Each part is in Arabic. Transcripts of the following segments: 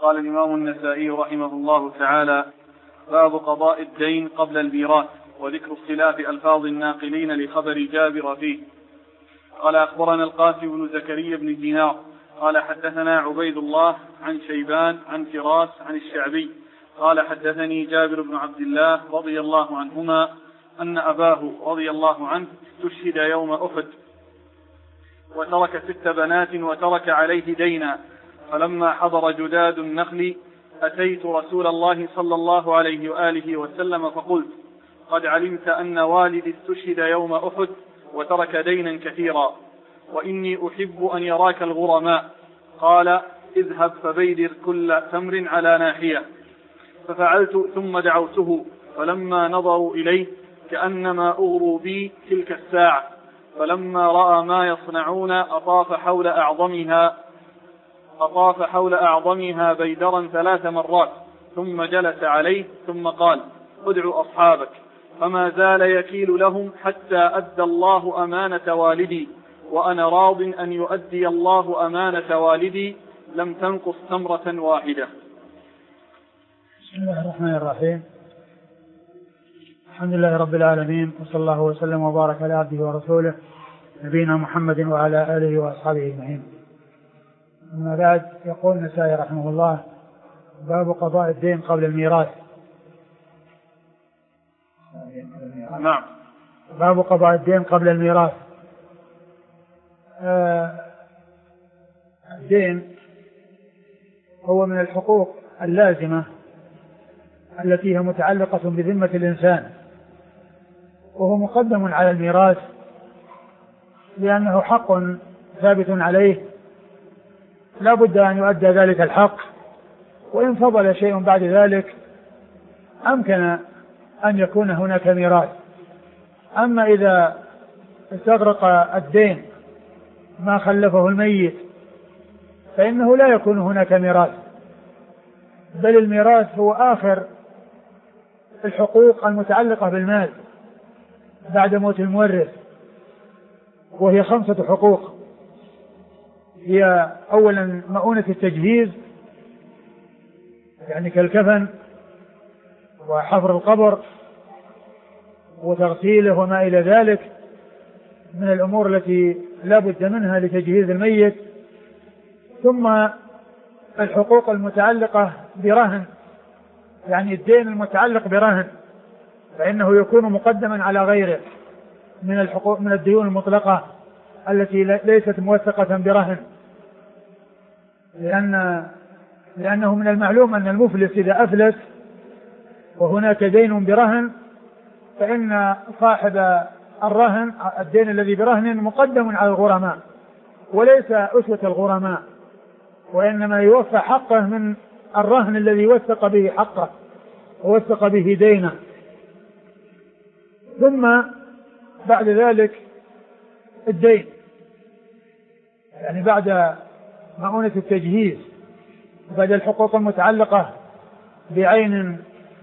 قال الإمام النسائي رحمه الله تعالى: باب قضاء الدين قبل الميراث، وذكر اختلاف ألفاظ الناقلين لخبر جابر فيه. قال: أخبرنا القاسم بن زكريا بن دينار قال: حدثنا عبيد الله عن شيبان عن فراس عن الشعبي قال: حدثني جابر بن عبد الله رضي الله عنهما أن أباه رضي الله عنه استشهد يوم أحد، وترك 6 بنات وترك عليه دينا. فلما حضر جداد النخل أتيت رسول الله صلى الله عليه وآله وسلم فقلت: قد علمت أن والدي استشهد يوم أحد وترك دينا كثيرا، وإني أحب أن يراك الغرماء. قال: اذهب فبيدر كل تمر على ناحية. ففعلت ثم دعوته، فلما نظروا إليه كأنما أغروا بي تلك الساعة، فلما رأى ما يصنعون أطاف حول أعظمها بيدرا 3 مرات، ثم جلس عليه ثم قال: ادع أصحابك. فما زال يكيل لهم حتى أدى الله أمانة والدي، وأنا راض أن يؤدي الله أمانة والدي، لم تنقص تمرة واحدة. بسم الله الرحمن الرحيم. الحمد لله رب العالمين، وصلى الله وسلم وبارك على عبده ورسوله نبينا محمد وعلى آله وأصحابه أجمعين. أما بعد، يقول النسائي رحمه الله: باب قضاء الدين قبل الميراث. نعم. باب قضاء الدين قبل الميراث. الدين هو من الحقوق اللازمة التي هي متعلقة بذمة الإنسان، وهو مقدم على الميراث لأنه حق ثابت عليه لا بد أن يؤدى ذلك الحق، وإن فضل شيء بعد ذلك أمكن أن يكون هناك ميراث. أما إذا استغرق الدين ما خلفه الميت فإنه لا يكون هناك ميراث، بل الميراث هو آخر الحقوق المتعلقة بالمال بعد موت المورث، وهي 5 حقوق. هي أولا مؤونة التجهيز، يعني كالكفن وحفر القبر وتغسيله وما إلى ذلك من الأمور التي لا بد منها لتجهيز الميت. ثم الحقوق المتعلقة برهن، يعني الدين المتعلق برهن فإنه يكون مقدما على غيره من الحقوق من الديون المطلقة التي ليست موثقة برهن، لأنه من المعلوم أن المفلس إذا أفلس وهناك دين برهن فإن صاحب الرهن الدين الذي برهن مقدم على الغرماء وليس أسوة الغرماء، وإنما يوفى حقه من الرهن الذي وثق به حقه ووثق به دينه. ثم بعد ذلك الدين، يعني بعد مؤونة التجهيز بعد الحقوق المتعلقة بعين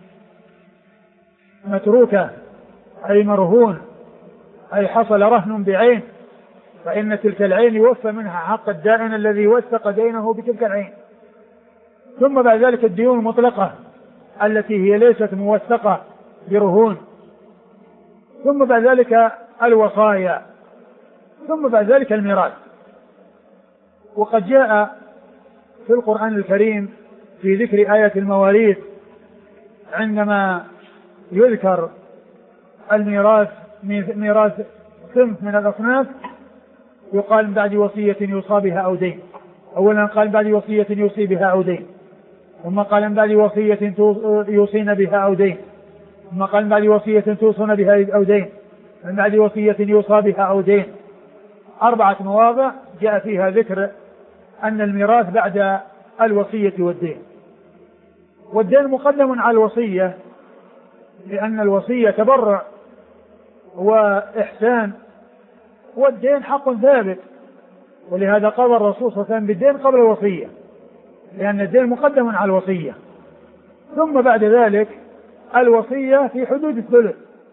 متروكة أي مرهون أي حصل رهن بعين، فإن تلك العين يوفى منها حق الدائن الذي وثق دينه بتلك العين. ثم بعد ذلك الديون المطلقة التي هي ليست موثقة برهون. ثم بعد ذلك الوصايا. ثم بعد ذلك الميراث. وقد جاء في القرآن الكريم في ذكر آية المواريث عندما يذكر الميراث ميراث صنف من الأصناف، يقال من بعد وصية يوصى بها أو دين. أولا قال من بعد وصية يوصي بها أو دين، ثم قال من بعد وصية يوصين بها أو دين، ثم قال من بعد وصية توصون بها أو دين، من بعد وصية يوصى بها أو دين. 4 مواضع جاء فيها ذكر أن الميراث بعد الوصية والدين. والدين مقدم على الوصية لأن الوصية تبرع وإحسان، والدين حق ثابت، ولهذا قال الرسول صلى الله عليه وسلم بالدين قبل الوصية، لأن الدين مقدم على الوصية. ثم بعد ذلك الوصية في حدود الثلث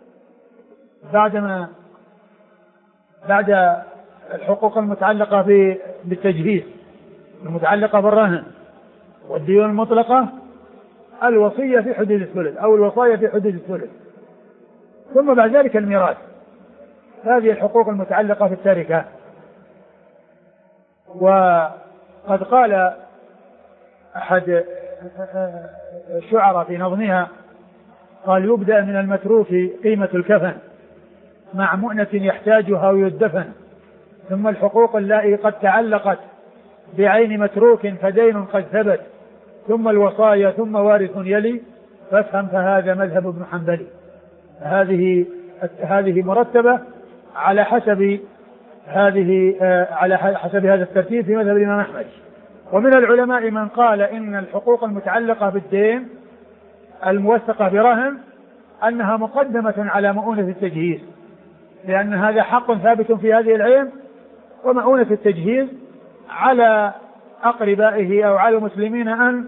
بعد الحقوق المتعلقة بالتجهيز المتعلقة بالرهن والديون المطلقة الوصية في حدود الثلث أو الوصايا في حدود الثلث. ثم بعد ذلك الميراث، هذه الحقوق المتعلقة بالتركة. وقد قال أحد الشعراء في نظمها قال: يبدأ من المتروك قيمة الكفن مع مؤنة يحتاجها ويدفن، ثم الحقوق التي قد تعلقت بعين متروك فدين قد ثبت، ثم الوصايا ثم وارث يلي، فافهم فهذا مذهب ابن حنبل. هذه مرتبة على حسب هذا الترتيب في مذهب الإمام أحمد. ومن العلماء من قال إن الحقوق المتعلقة بالدين الموثقة برهن أنها مقدمة على مؤونة التجهيز، لأن هذا حق ثابت في هذه العين، ومؤونة التجهيز على أقربائه أو على المسلمين أن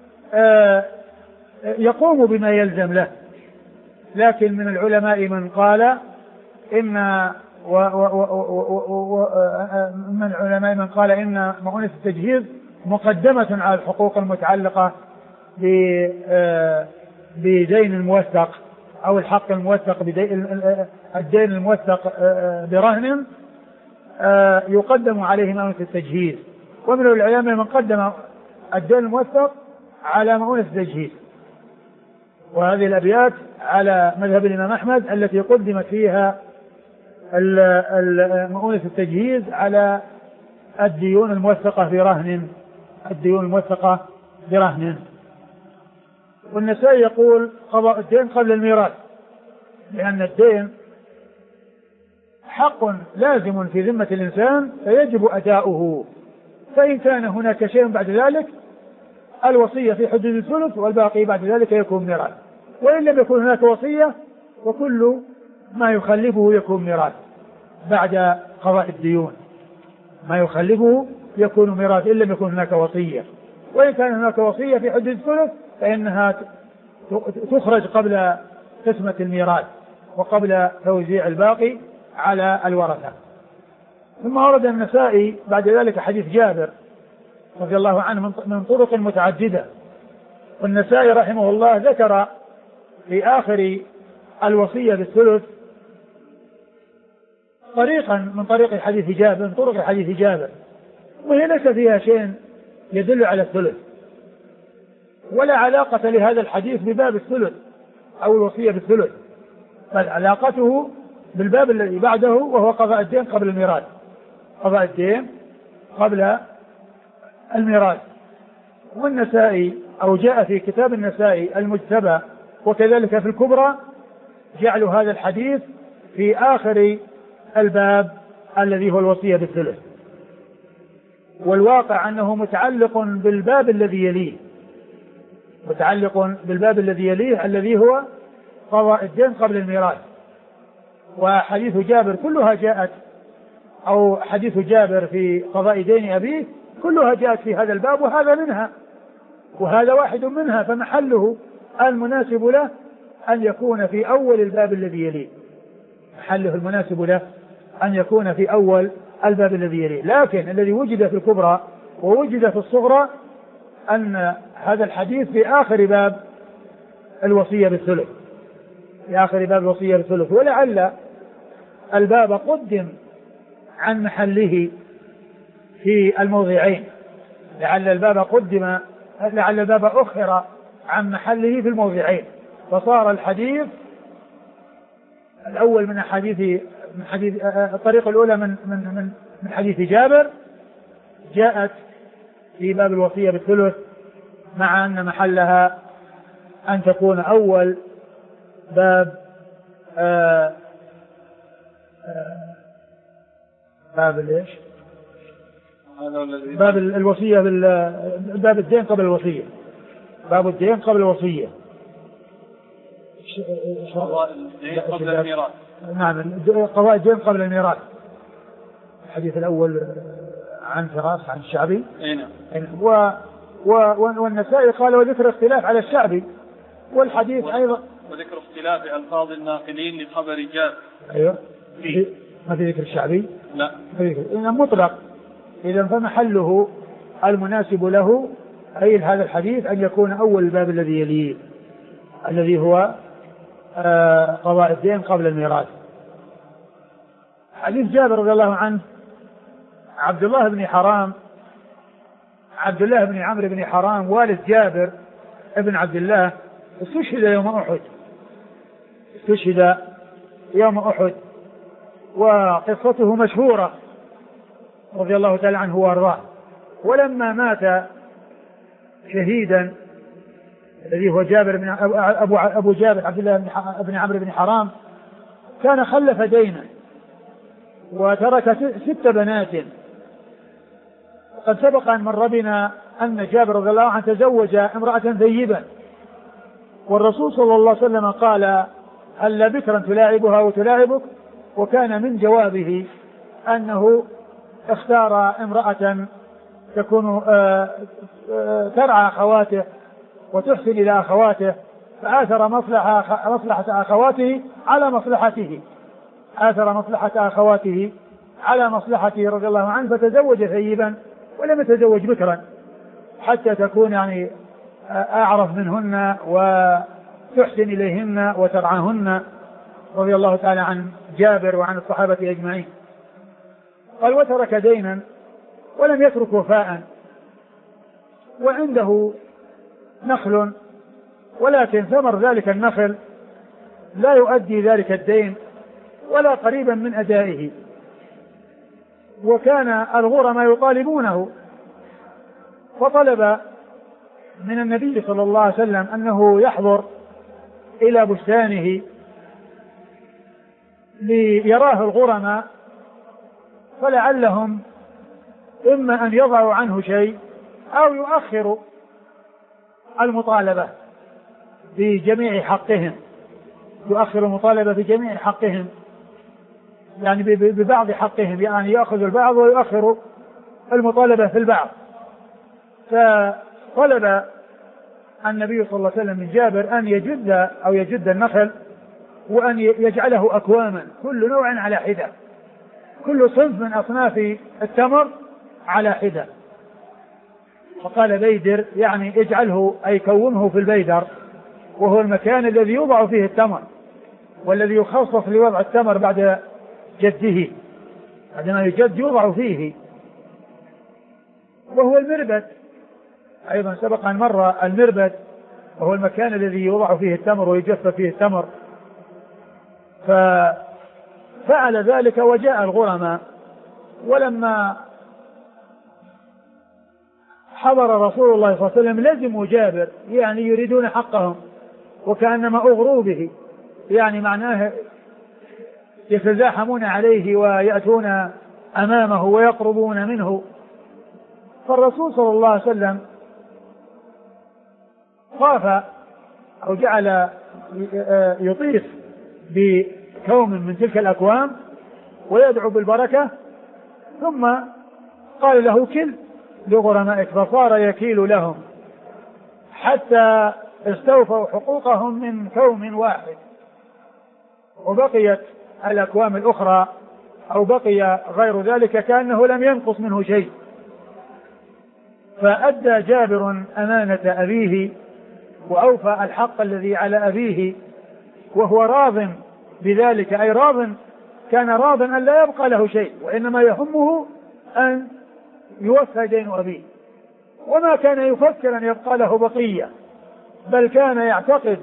يقوموا بما يلزم له. لكن من العلماء من قال إن مؤونة التجهيز مقدمة على الحقوق المتعلقة بدين الموثق أو الحق الموثق الدين الموثق برهن يقدم عليه مؤونة التجهيز. ومن العلماء من قدم الدين الموثق على مؤونة التجهيز. وهذه الأبيات على مذهب الإمام أحمد التي قدمت فيها مؤونة التجهيز على الديون الموثقة برهن. والنسائي يقول: قضاء الدين قبل الميراث، لأن الدين حق لازم في ذمة الإنسان فيجب أداؤه، فإن كان هناك شيء بعد ذلك الوصية في حدود الثلث، والباقي بعد ذلك يكون ميراث. وإن لم يكن هناك وصية وكل ما يخلفه يكون ميراث بعد قضاء الديون، ما يخلفه يكون ميراث إن لم يكن هناك وصية. وإن كان هناك وصية في حدود الثلث فإنها تخرج قبل قسمة الميراث وقبل توزيع الباقي على الورثة. ثم ورد النسائي بعد ذلك حديث جابر رضي الله عنه من طرق متعددة. والنسائي رحمه الله ذكر في آخر الوصية بالثلث طريقا من طريق حديث جابر، من طرق حديث جابر، وهي ليس فيها شيء يدل على الثلث، ولا علاقة لهذا الحديث بباب الثلث أو الوصية بالثلث، بل علاقته بالباب الذي بعده وهو قضاء الدين قبل الميراث، قضاء الدين قبل الميراث. والنسائي أو جاء في كتاب النسائي المجتبى وكذلك في الكبرى جعلوا هذا الحديث في آخر الباب الذي هو الوصية بالثلث، والواقع أنه متعلق بالباب الذي يليه، الذي هو قضاء الدين قبل الميراث. وحديث جابر كلها جاءت، أو حديث جابر في قضاء دين أبيه كلها جاءت في هذا الباب، وهذا منها وهذا واحد منها، فمحله المناسب له أن يكون في أول الباب الذي يليه، محله المناسب له أن يكون في أول الباب الذي يليه. لكن الذي وجد في الكبرى ووجد في الصغرى أن هذا الحديث في آخر باب الوصية بالثلث، ولعل الباب قدم عن محله في الموضعين، لعل الباب أخر عن محله في الموضعين، فصار الحديث الأول من الطريقة الأولى من حديث جابر جاءت في باب الوصية بالثلث، مع أن محلها أن تكون أول باب ليش؟ باب الوصية باب الدين قبل الوصية، باب الدين قبل الوصية، قبل الميراث. نعم، قضاء الدين قبل الميراث. الحديث الأول عن فراس عن الشعبي. والنسائي قال وذكر اختلاف على الشعبي، والحديث أيضا وذكر اختلاف ألفاظ الناقلين لخبر جابر. أيوه، ما في ذكر الشعبي؟ لا، إذا مطلق، إذا فمحله المناسب له أي هذا الحديث أن يكون أول الباب الذي يليه الذي هو قضاء الدين قبل الميراث. حديث جابر رضي الله عنه، عبد الله بن عمرو بن حرام والد جابر ابن عبد الله استشهد يوم أحد، وقصته مشهورة رضي الله تعالى عنه وارضاه. ولما مات شهيدا الذي هو أبو جابر عبد الله بن عمرو بن حرام كان خلف دينا وترك 6 بنات. قد سبق أن مر بنا أن جابر رضي الله عنه تزوج امرأة ثيبا، والرسول صلى الله عليه وسلم قال هل بكرا تلاعبها وتلاعبك، وكان من جوابه أنه اختار امرأة تكون ترعى أخواته وتحسن إلى أخواته، فآثر مصلحة أخواته على مصلحته رضي الله عنه، فتزوج ثيبا ولم يتزوج بكرا حتى تكون يعني أعرف منهن وتحسن إليهن وترعاهن رضي الله تعالى عن جابر وعن الصحابة أجمعين. قال وترك دينا ولم يترك وفاء، وعنده نخل ولكن ثمر ذلك النخل لا يؤدي ذلك الدين ولا قريبا من أدائه، وكان الغرماء يطالبونه، فطلب من النبي صلى الله عليه وسلم أنه يحضر إلى بستانه ليراه الغرماء، فلعلهم إما أن يضعوا عنه شيء أو يؤخروا المطالبة بجميع حقهم، يعني ببعض حقهم، يعني يأخذ البعض ويؤخر المطالبة في البعض. فطلب النبي صلى الله عليه وسلم من جابر أن يجد النخل وأن يجعله أكواما، كل نوع على حدة، كل صنف من أصناف التمر على حدة. فقال بيدر يعني اجعله أي كومه في البيدر، وهو المكان الذي يوضع فيه التمر والذي يخصص لوضع التمر بعد جده، عندما يجد يوضع فيه، وهو المربد أيضا سبق أن مر المربد، وهو المكان الذي يوضع فيه التمر ويجف فيه التمر. ففعل ذلك وجاء الغرماء، ولما حضر رسول الله صلى الله عليه وسلم لزموا جابر، يعني يريدون حقهم وكأنما أغروا به، يعني معناه يتزاحمون عليه ويأتون أمامه ويقربون منه. فالرسول صلى الله عليه وسلم خاف أو جعل يطيف بكوم من تلك الأكوام ويدعو بالبركة، ثم قال له كل لغرمائك، فصار يكيل لهم حتى استوفوا حقوقهم من كوم واحد، وبقيت الأكوام الأخرى أو بقي غير ذلك كأنه لم ينقص منه شيء. فأدى جابر أمانة أبيه وأوفى الحق الذي على أبيه، وهو راض بذلك، أي كان راض أن لا يبقى له شيء، وإنما يهمه أن يوفى دين أبيه، وما كان يفكر أن يبقى له بقية، بل كان يعتقد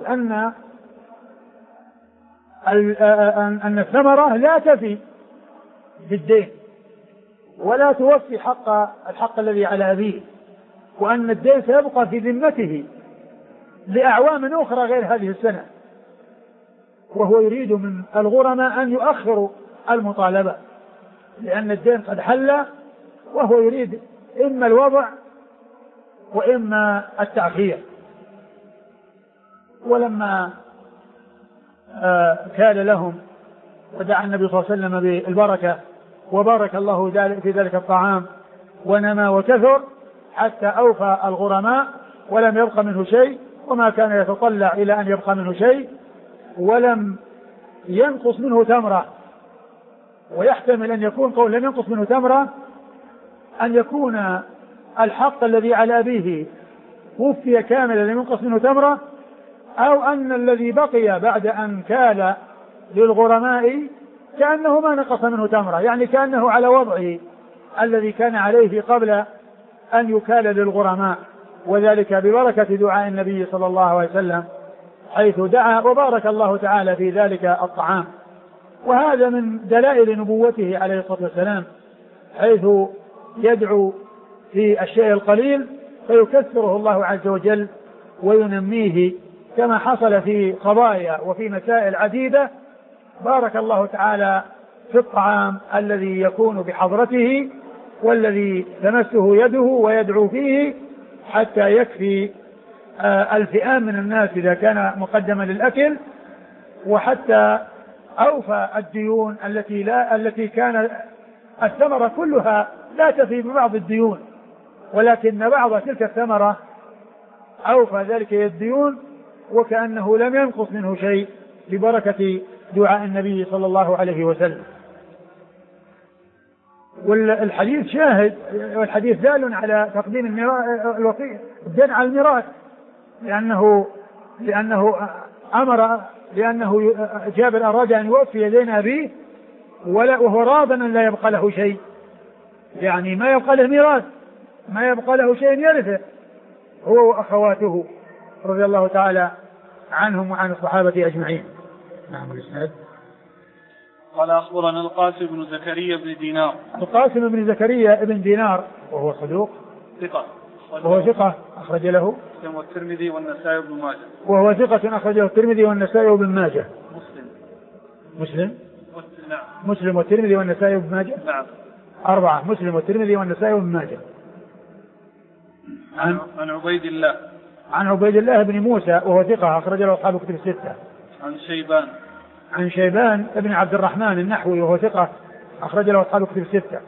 أن الثمرة لا تفي بالدين ولا توفي الحق الذي على أبيه، وأن الدين سيبقى في ذمته لأعوام أخرى غير هذه السنة، وهو يريد من الغرماء أن يؤخروا المطالبة لأن الدين قد حل، وهو يريد إما الوضع وإما التأخير. ولما كان لهم ودعا النبي صلى الله عليه وسلم بالبركة، وبارك الله في ذلك الطعام ونمى وكثر حتى أوفى الغرماء ولم يبق منه شيء، وما كان يتطلع إلى أن يبقى منه شيء، ولم ينقص منه تمرة. ويحتمل أن يكون قول لم ينقص منه تمرة أن يكون الحق الذي على أبيه وفي كاملا لم ينقص منه تمرة، أو أن الذي بقي بعد أن كال للغرماء كأنه ما نقص منه تمرة، يعني كأنه على وضعه الذي كان عليه قبل أن يكال للغرماء، وذلك ببركة دعاء النبي صلى الله عليه وسلم حيث دعا وبارك الله تعالى في ذلك الطعام. وهذا من دلائل نبوته عليه الصلاة والسلام، حيث يدعو في الشيء القليل فيكثره الله عز وجل وينميه، كما حصل في قضايا وفي مسائل عديدة بارك الله تعالى في الطعام الذي يكون بحضرته والذي تمسه يده ويدعو فيه حتى يكفي الفئام من الناس إذا كان مقدما للأكل، وحتى أوفى الديون التي كان الثمرة كلها لا تفي ببعض الديون، ولكن بعض تلك الثمرة أوفى ذلك الديون وكأنه لم ينقص منه شيء ببركة دعاء النبي صلى الله عليه وسلم. والحديث شاهد، والحديث دال على تقديم الوصية الدين على الميراث، لأنه جابر أراد أن يوفي دين أبيه وهو راض أن لا يبقى له شيء، يعني ما يبقى له ميراث، ما يبقى له شيء يرثه هو وأخواته رضي الله تعالى عنهم وعن الصحابة أجمعين. نعم. الإسناد قال أخبرنا القاسم بن زكريا بن دينار. القاسم بن زكريا بن دينار وهو صدوق ثقة، وهو ثقة أخرج له الترمذي والنسائي بن ماجه. وهو ثقة أخرجه الترمذي والنسائي بن ماجه. مسلم والترمذي والنسائي بن ماجه. نعم. 4 مسلم والترمذي والنسائي بن ماجه. عن عبيد الله بن موسى وهو ثقة أخرج له أصحاب كتب الستة. عن شيبان ابن عبد الرحمن النحوي وهو ثقة أخرج له أصحاب كتب الستة.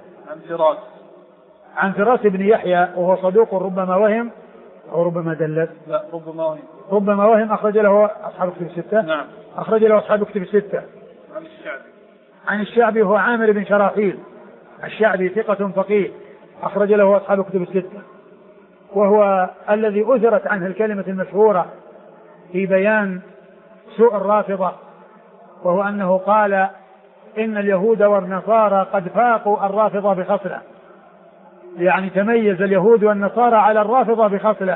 عن فراس بن يحيى وهو صدوق ربما وهم أو ربما دلت. لا ربما وهم أخرج له أصحاب كتب الستة. نعم. أخرج له أصحاب كتب الستة. عن الشعبي وهو عامر بن شراحيل الشعبي ثقة فقيه أخرج له أصحاب كتب الستة، وهو الذي أثرت عنه الكلمة المشهورة في بيان سوء الرافضة، وهو أنه قال إن اليهود والنصارى قد فاقوا الرافضة بخصلة، يعني تميز اليهود والنصارى على الرافضة بخصلة،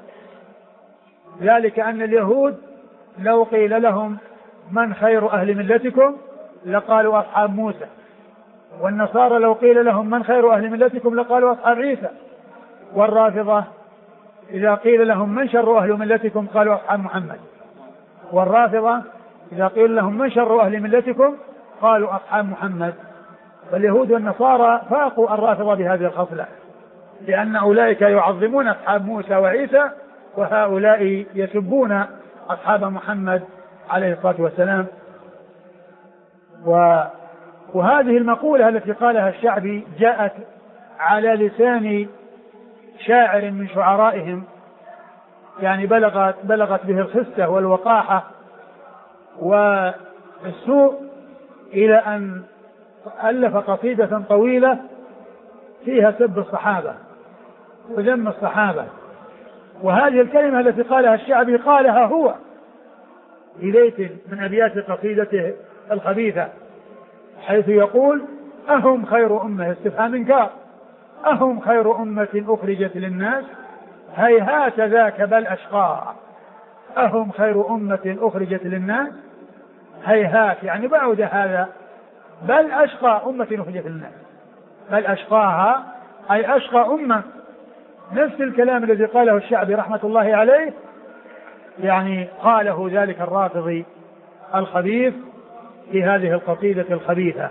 ذلك أن اليهود لو قيل لهم من خير أهل ملتكم لقالوا أصحاب موسى، والنصارى لو قيل لهم من خير أهل ملتكم لقالوا أصحاب عيسى، والرافضة إذا قيل لهم من شر أهل ملتكم قالوا أصحاب محمد، والرافضة إذا قيل لهم من شر أهل ملتكم قالوا أصحاب محمد. فاليهود والنصارى فاقوا الرافضة بهذه الخصلة، لأن أولئك يعظمون أصحاب موسى وعيسى، وهؤلاء يسبون أصحاب محمد عليه الصلاة والسلام. وهذه المقولة التي قالها الشعبي جاءت على لسان شاعر من شعرائهم، يعني بلغت به الخسة والوقاحة والسوء إلى أن ألف قصيدة طويلة فيها سب الصحابة وذم الصحابة. وهذه الكلمة التي قالها الشعبي قالها هو في بيت من أبيات قصيدته الخبيثة، حيث يقول أهم خير أمة استفهام إنكار، أهم خير أمة أخرجت للناس هيهات ذاك بل أشقى، أهم خير أمة أخرجت للناس هيهات يعني بعد هذا، بل أشقى أمة أخرجت للناس، بل أشقاها أي أشقى أمة. نفس الكلام الذي قاله الشعبي رحمة الله عليه يعني قاله ذلك الرافضي الخبيث في هذه القصيدة الخبيثة.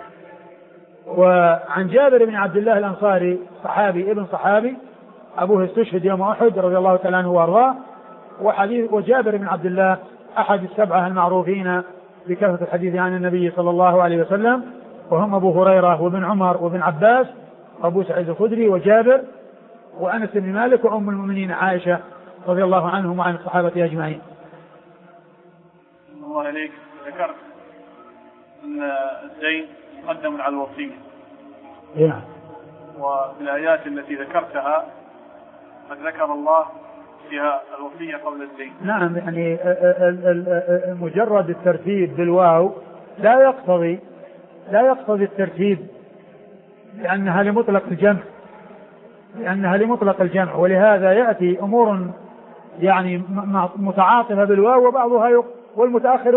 وعن جابر بن عبد الله الأنصاري صحابي ابن صحابي أبوه استشهد يوم أحد رضي الله تعالى عنه وأرضاه، وجابر بن عبد الله أحد السبعة المعروفين بكثرة الحديث عن النبي صلى الله عليه وسلم، وهم أبو هريرة وابن عمر وابن عباس وأبو سعيد الخدري وجابر وأنس بن مالك وأم المؤمنين عائشة رضي الله عنهم وعن الصحابة أجمعين. الله عليك، ذكرت أن الدين مقدم على الوصية. نعم. وفي الآيات التي ذكرتها قد ذكر الله فيها الوصية قبل الدين. نعم، يعني مجرد الترتيب بالواو لا يقتضي الترتيب، لأنها لمطلق الجمع، ولهذا يأتي أمور يعني متعاطفة بالواو، وبعضها والمتأخر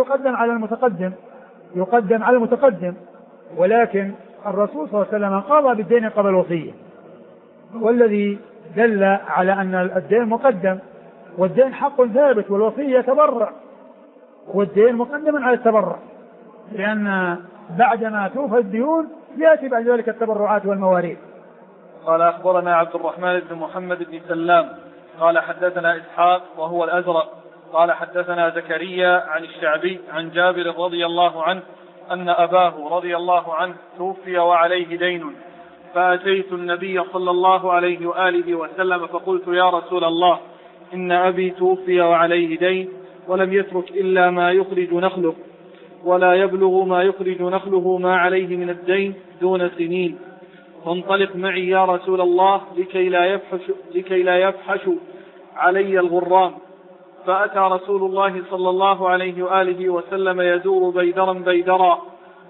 يقدم على المتقدم، ولكن الرسول صلى الله عليه وسلم قضى بالدين قبل الوصية، والذي دل على أن الدين مقدم، والدين حق ثابت، والوصية تبرع، والدين مقدم على التبرع، لأن بعدما توفى الديون يأتي بعد ذلك التبرعات والمواريث. قال أخبرنا عبد الرحمن بن محمد بن سلام قال حدثنا إسحاق وهو الأزرق قال حدثنا زكريا عن الشعبي عن جابر رضي الله عنه أن أباه رضي الله عنه توفي وعليه دين، فأتيت النبي صلى الله عليه وآله وسلم فقلت يا رسول الله إن أبي توفي وعليه دين ولم يترك إلا ما يخرج نخله، ولا يبلغ ما يخرج نخله ما عليه من الدين دون سنين، فانطلق معي يا رسول الله لكي لا يفحش علي الغرام. فأتى رسول الله صلى الله عليه وآله وسلم يدور بيدرا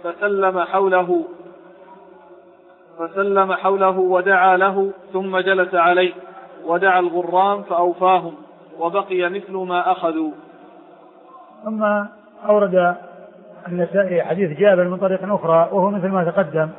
فسلم حوله ودعا له، ثم جلس عليه ودعا الغرام فأوفاهم، وبقي مثل ما أخذوا. ثم أورد النسائي حديث جابر من طريق أخرى وهو مثل ما تقدم،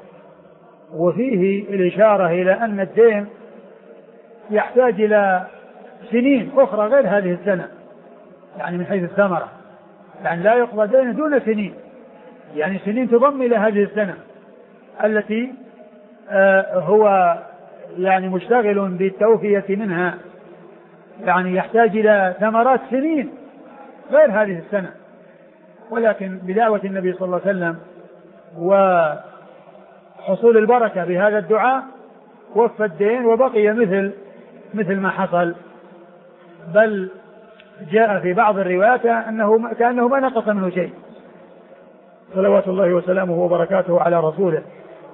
وفيه الإشارة إلى أن الدين يحتاج إلى سنين أخرى غير هذه السنة، يعني من حيث الثمرة، يعني لا يقضى دين دون سنين، يعني سنين تضم إلى هذه السنة التي هو يعني مشتغل بالتوفية منها، يعني يحتاج إلى ثمرات سنين غير هذه السنة، ولكن بدعوة النبي صلى الله عليه وسلم وحصول البركة بهذا الدعاء وفى الدين وبقي مثل ما حصل، بل جاء في بعض الروايات كأنه ما نقص منه شيء، صلوات الله وسلامه وبركاته على رسوله.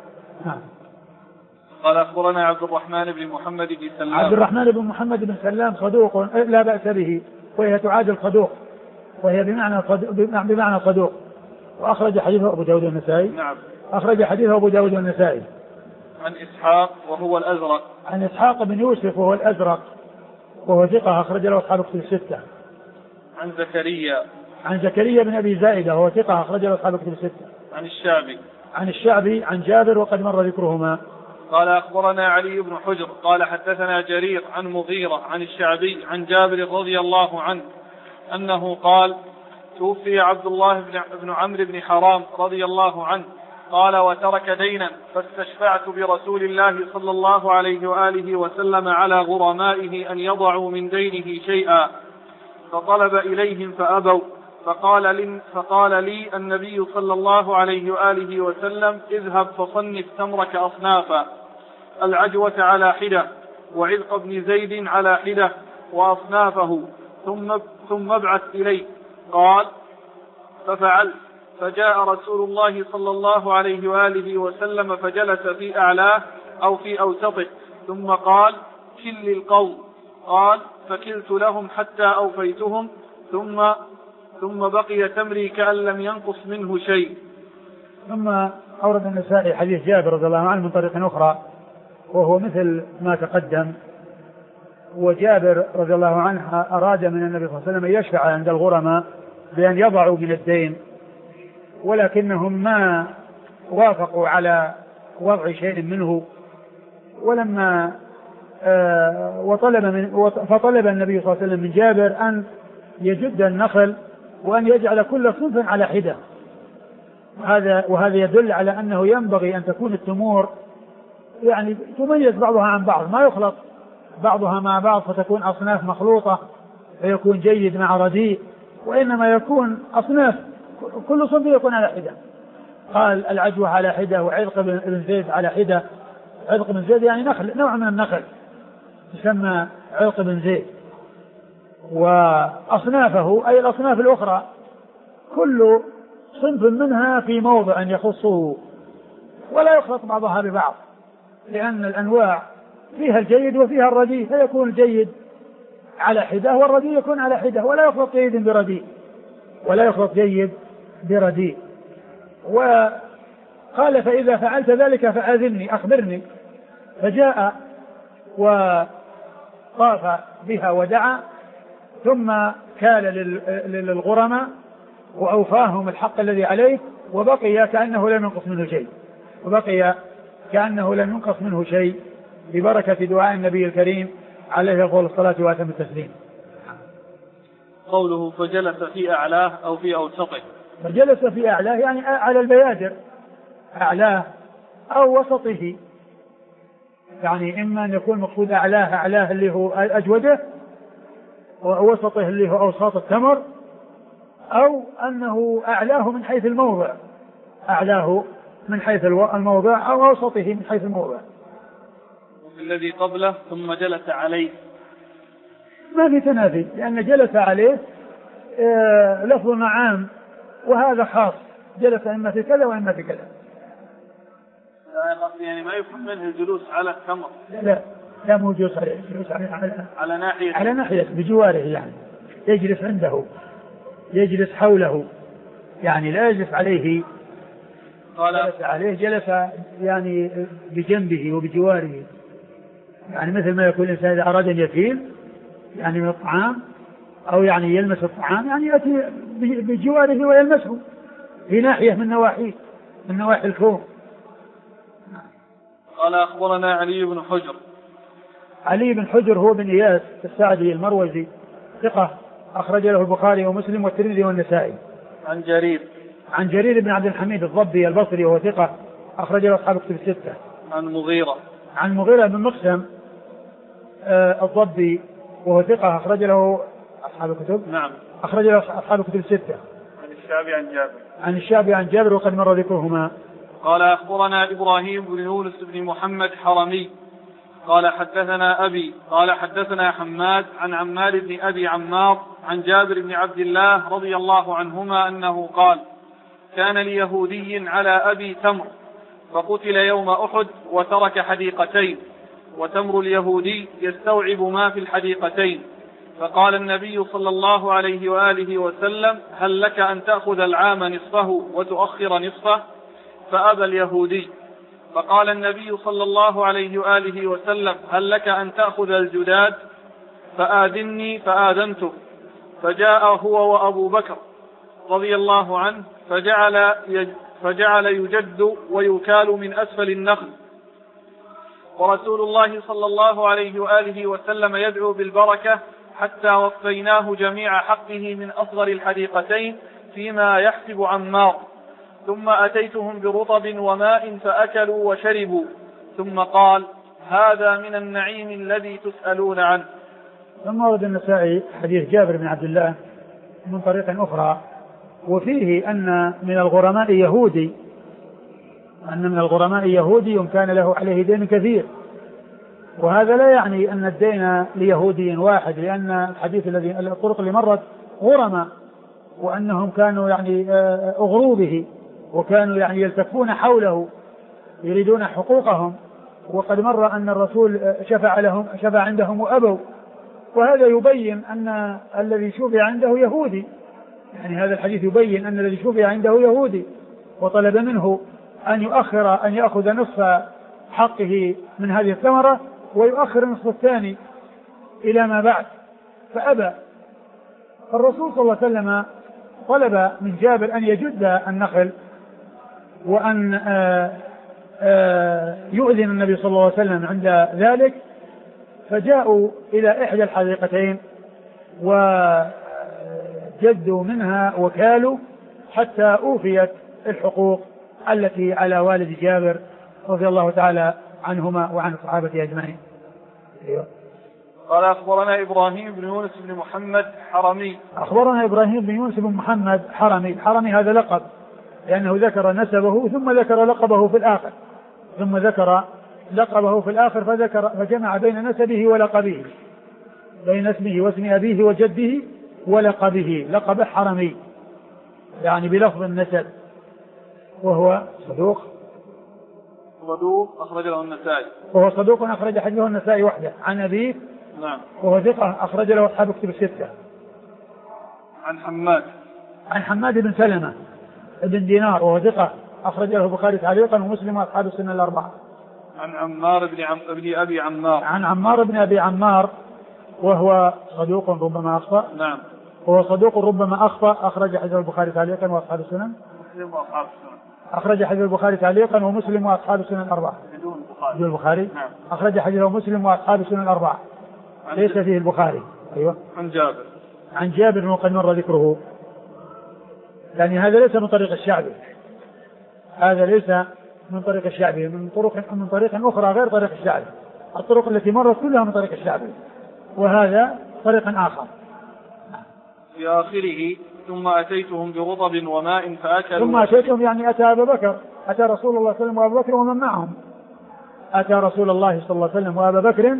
قال أخبرنا عبد الرحمن بن محمد بن سلام. عبد الرحمن بن محمد بن سلام صدوق لا بأس به، وهي تعادل صدوق، وهي بمعنى صدوق، وأخرج حديثه أبو داود والنسائي. نعم. أخرج حديثه أبو داود والنسائي. عن إسحاق وهو الأزرق. عن إسحاق بن يوسف وهو الأزرق وهو ثقة أخرج له أصحاب الكتب الستة. عن زكريا. عن زكريا بن أبي زائدة وهو ثقة أخرج له أصحاب الكتب الستة. عن الشعبي. عن الشعبي عن جابر وقد مر ذكرهما. قال أخبرنا علي بن حجر قال حدثنا جرير عن مغيرة عن الشعبي عن جابر رضي الله عنه أنه قال توفي عبد الله بن عمرو بن حرام رضي الله عنه قال وترك دينا، فاستشفعت برسول الله صلى الله عليه وآله وسلم على غرمائه أن يضعوا من دينه شيئا، فطلب إليهم فأبوا، فقال لي النبي صلى الله عليه وآله وسلم اذهب فصنف تمرك أصنافا، العجوة على حدة، وعذق بن زيد على حدة، وأصنافه، ثم ابعث إلي. قال ففعلت، فجاء رسول الله صلى الله عليه وآله وسلم فجلس في أعلاه أو في أوسطه، ثم قال كل القوم. قال فكلت لهم حتى أوفيتهم، ثم بقي تمري كأن لم ينقص منه شيء. ثم أورد النسائي حديث جابر رضي الله عنه من طريق أخرى وهو مثل ما تقدم، وجابر رضي الله عنه أراد من النبي صلى الله عليه وسلم أن يشفع عند الغرماء بأن يضعوا من الدين، ولكنهم ما وافقوا على وضع شيء منه، ولما فطلب النبي صلى الله عليه وسلم من جابر أن يجد النخل وأن يجعل كل صنف على حدة، وهذا يدل على أنه ينبغي أن تكون التمور يعني تميز بعضها عن بعض، ما يخلط بعضها مع بعض فتكون أصناف مخلوطة فيكون جيد مع رديء، وإنما يكون أصناف كل صنف يكون على حدة. قال العجوة على حدة، وعذق بن زيد على حدة. عذق بن زيد يعني نخل، نوع من النخل يسمى عذق بن زيد، وأصنافه أي الأصناف الأخرى كل صنف منها في موضع يخصه، ولا يخلط بعضها ببعض، لأن الأنواع فيها الجيد وفيها الرديء، فيكون الجيد على حدة والرديء يكون على حدة، ولا يخلط جيد برديء، ولا يخلط جيد برديء. وقال فإذا فعلت ذلك فآذني أخبرني. فجاء وطاف بها ودعا، ثم كال للغرماء وأوفاهم الحق الذي عليه، وبقي كأنه لم ينقص منه شيء، وبقي كأنه لم ينقص منه شيء ببركة دعاء النبي الكريم عليه أفضل الصلاة وأتم التسليم. قوله فجلس في أعلاه أو في أوسطه. فجلس في أعلاه يعني على البيادر، أعلاه أو وسطه، يعني إما أن يكون مقصود أعلاه اللي هو أجوده، ووسطه اللي هو أوساط التمر، أو أنه أعلاه من حيث الموضع، أعلاه من حيث الموضع أو أوسطه من حيث الموضع. الذي قبله ثم جلس عليه ما في تنافي، لأن جلس عليه لفظ عام وهذا خاص، جلس إما في كذا وإما في كذا. يعني ما يفهم منه الجلوس على التمر. لا مو جلوس عليه، جلوس على ناحية بجواره، يعني يجلس عنده، يجلس حوله، يعني لا يجلس عليه. جلس عليه جلس يعني بجنبه وبجواره، يعني مثل ما يكون الإنسان إذا أراد أن يكيل يعني من الطعام أو يعني يلمس الطعام، يعني يأتي بجواره ويلمسه في ناحية من نواحي الكون. قال أخبرنا علي بن حجر. علي بن حجر هو بن إياس السعدي المروزي، ثقة أخرج له البخاري ومسلم والترمذي والنسائي. عن جرير بن عبد الحميد الضبي البصري وهو ثقة أخرج له أصحاب الكتب الستة. عن مغيرة بن مقسم الضبي وهو ثقة أخرج له أصحاب الكتب. نعم. أخرج له أصحاب الكتب الستة. عن الشعبي عن جابر وقد مر ذكرهما. قال أخبرنا إبراهيم بن يونس بن محمد حرمي قال حدثنا أبي قال حدثنا حماد عن عمار بن أبي عمار عن جابر بن عبد الله رضي الله عنهما أنه قال كان ليهودي على أبي تمر فقتل يوم أحد وترك حديقتين، وتمر اليهودي يستوعب ما في الحديقتين، فقال النبي صلى الله عليه وآله وسلم هل لك أن تأخذ العام نصفه وتؤخر نصفه؟ فأبى اليهودي، فقال النبي صلى الله عليه وآله وسلم هل لك أن تأخذ الجداد؟ فآذني فآذنته، فجاء هو وأبو بكر رضي الله عنه فجعل يجد ويكال من أسفل النخل، ورسول الله صلى الله عليه وآله وسلم يدعو بالبركة حتى وفيناه جميع حقه من أصغر الحديقتين فيما يحسب عمار، ثم أتيتهم برطب وماء فأكلوا وشربوا، ثم قال هذا من النعيم الذي تسألون عنه. ثم ورد النسائي حديث جابر بن عبد الله من طريق أخرى، وفيه أن من الغرماء يهودي كان له عليه دين كثير، وهذا لا يعني أن الدين ليهودي واحد، لأن الحديث الطرق اللي مرت غرماء، وأنهم كانوا يعني أغروا به، وكانوا يعني يلتفون حوله يريدون حقوقهم، وقد مر أن الرسول شفع عندهم وأبوا، وهذا يبين أن الذي شفع عنده يهودي، يعني هذا الحديث يبين أن الذي شفع عنده يهودي، وطلب منه أن يأخذ نصف حقه من هذه الثمرة ويؤخر النصف الثاني إلى ما بعد، فأبى. فالرسول صلى الله عليه وسلم طلب من جابر أن يجد النخل وأن يؤذن النبي صلى الله عليه وسلم عند ذلك، فجاءوا إلى إحدى الحديقتين وجدوا منها وكالوا حتى أوفيت الحقوق التي على والد جابر رضي الله تعالى عنهما وعن الصحابة أجمعين. قال أخبرنا إبراهيم بن يونس بن محمد حرمي. أخبرنا إبراهيم بن يونس بن محمد حرمي هذا لقب، لأنه ذكر نسبه ثم ذكر لقبه في الآخر فجمع بين نسبه ولقبه، بين اسمه واسم أبيه وجده ولقبه، لقبه حرمي يعني بلفظ النسب، وهو صدوق أخرج له النسائي. وهو صدوق أخرج حديثه النسائي وحده عن أبيه نعم. وهو ثقة أخرج له أصحاب كتب الستة. عن حماد بن سلمة بن دينار وهو ثقة أخرج له البخاري تعليقا ومسلم وأصحاب السنة الأربعة. عن عمار بن أبي عمار. عن عمار بن أبي عمار وهو صدوق ربما أخطأ. نعم. وهو صدوق ربما أخطأ أخرج حديث البخاري تعليقا وأصحاب السنن. مسلم وأصحاب السنن. أخرج حديث البخاري تعليقا ومسلم وأصحاب السنن الأربعة. بدون البخاري. نعم. أخرج حديثه مسلم وأصحاب السنن الأربعة. ليس فيه البخاري. أيوة. عن جابر وقد مر ذكره. يعني هذا ليس من طريق الشعبي. هذا ليس من طريق الشعبي، من طريق أخرى غير طريق الشعبي. الطرق التي مرت كلها من طريق الشعبي، وهذا طريق آخر. في آخره ثم أتيتهم برطب وماء فأكلوا. ثم أتيتهم يعني أتى أبا بكر، أتى رسول الله صلى الله عليه وسلم وأبا بكر ومن معهم. أتى رسول الله صلى الله عليه وسلم وأبا بكر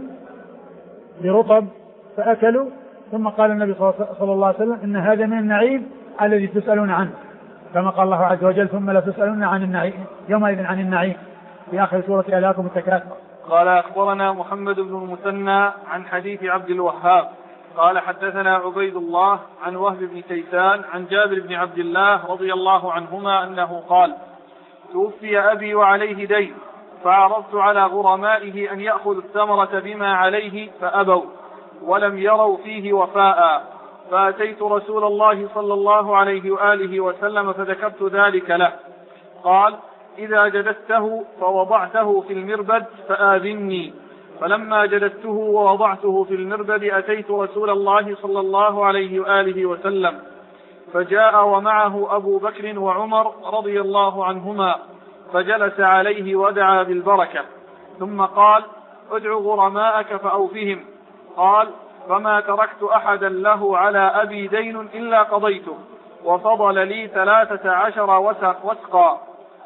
برطب فأكلوا، ثم قال النبي صلى الله عليه وسلم إن هذا من النعيم الذي تسألون عنه، كما قال الله عز وجل ثم لا تسألون عن النعيم يومئذ عن النعيم في آخر سورة ألهاكم التكاثر. قال أخبرنا محمد بن المثنى عن حديث عبد الوهاب قال حدثنا عبيد الله عن وهب بن كيسان عن جابر بن عبد الله رضي الله عنهما أنه قال توفي أبي وعليه دين فعرضت على غرمائه أن يأخذ الثمرة بما عليه فأبوا ولم يروا فيه وفاء، فأتيت رسول الله صلى الله عليه وآله وسلم فذكرت ذلك له، قال إذا جددته فوضعته في المربد فآذني، فلما جددته ووضعته في المربد أتيت رسول الله صلى الله عليه وآله وسلم فجاء ومعه أبو بكر وعمر رضي الله عنهما فجلس عليه ودعا بالبركة، ثم قال ادع غرماءك فأوفهم، قال فما تركت أحدا له على أبي دين إلا قضيته وفضل لي 13 وسقا،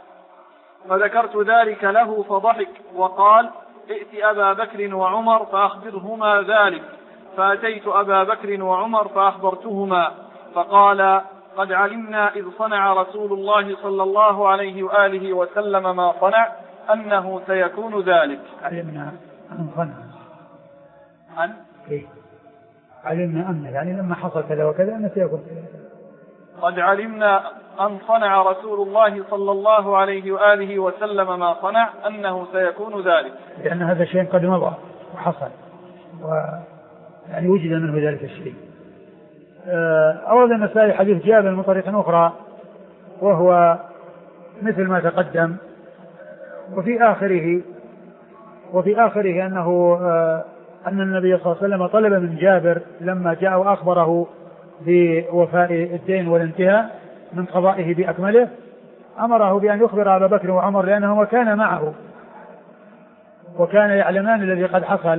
فذكرت ذلك له فضحك وقال ائت أبا بكر وعمر فأخبرهما ذلك، فأتيت أبا بكر وعمر فأخبرتهما فقال قد علمنا إذ صنع رسول الله صلى الله عليه وآله وسلم ما صنع أنه سيكون ذلك. علمنا أن صنع علمنا أن يعني لما حصل كذا وكذا أنه سيكون كذا. قد علمنا أن صنع رسول الله صلى الله عليه وآله وسلم ما صنع أنه سيكون ذلك، لأن هذا الشيء قد مضى وحصل ويعني وجد منه ذلك الشيء. أورد النسائي حديث جابر من طريق أخرى وهو مثل ما تقدم، وفي آخره أنه أن النبي صلى الله عليه وسلم طلب من جابر لما جاء وأخبره بوفاء الدين والانتهاء من قضائه بأكمله أمره بأن يخبر أبا بكر وعمر لأنهما كان معه وكان يعلمان الذي قد حصل،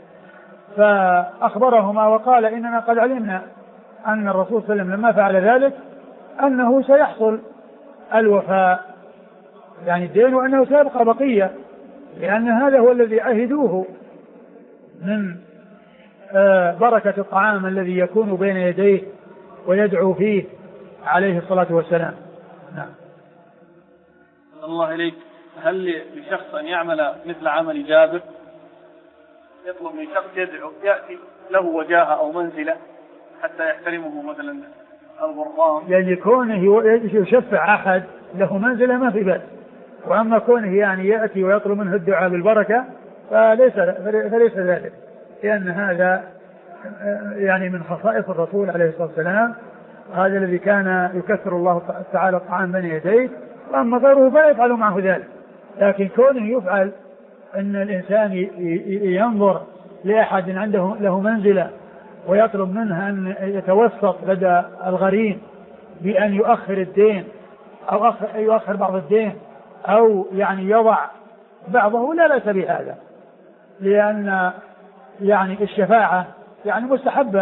فأخبرهما وقال إننا قد علمنا أن الرسول صلى الله عليه وسلم لما فعل ذلك أنه سيحصل الوفاء يعني الدين وأنه سيبقى بقية، لأن هذا هو الذي عهدوه من بركة الطعام الذي يكون بين يديه ويدعو فيه عليه الصلاة والسلام. نعم. الله إليك، هل لشخص أن يعمل مثل عمل جابر، يطلب من شخص يدعو يأتي له وجاهة أو منزلة حتى يحترمه مثلا الغرام، يعني كونه يشفع أحد له منزلة ما في بأس، وأما كونه يعني يأتي ويطلب منه الدعاء بالبركة فليس ذلك، لأن هذا يعني من خصائص الرسول عليه الصلاة والسلام، هذا الذي كان يكثر الله تعالى الطعام بين يديه، وأما غيره فلا يفعل معه ذلك. لكن كونه يفعل أن الإنسان ينظر لأحد عنده له منزلة ويطلب منه أن يتوسط لدى الغريم بأن يؤخر الدين أو يؤخر بعض الدين أو يعني يضع بعضه، لا بأس بهذا، لأن يعني الشفاعة يعني مستحبة،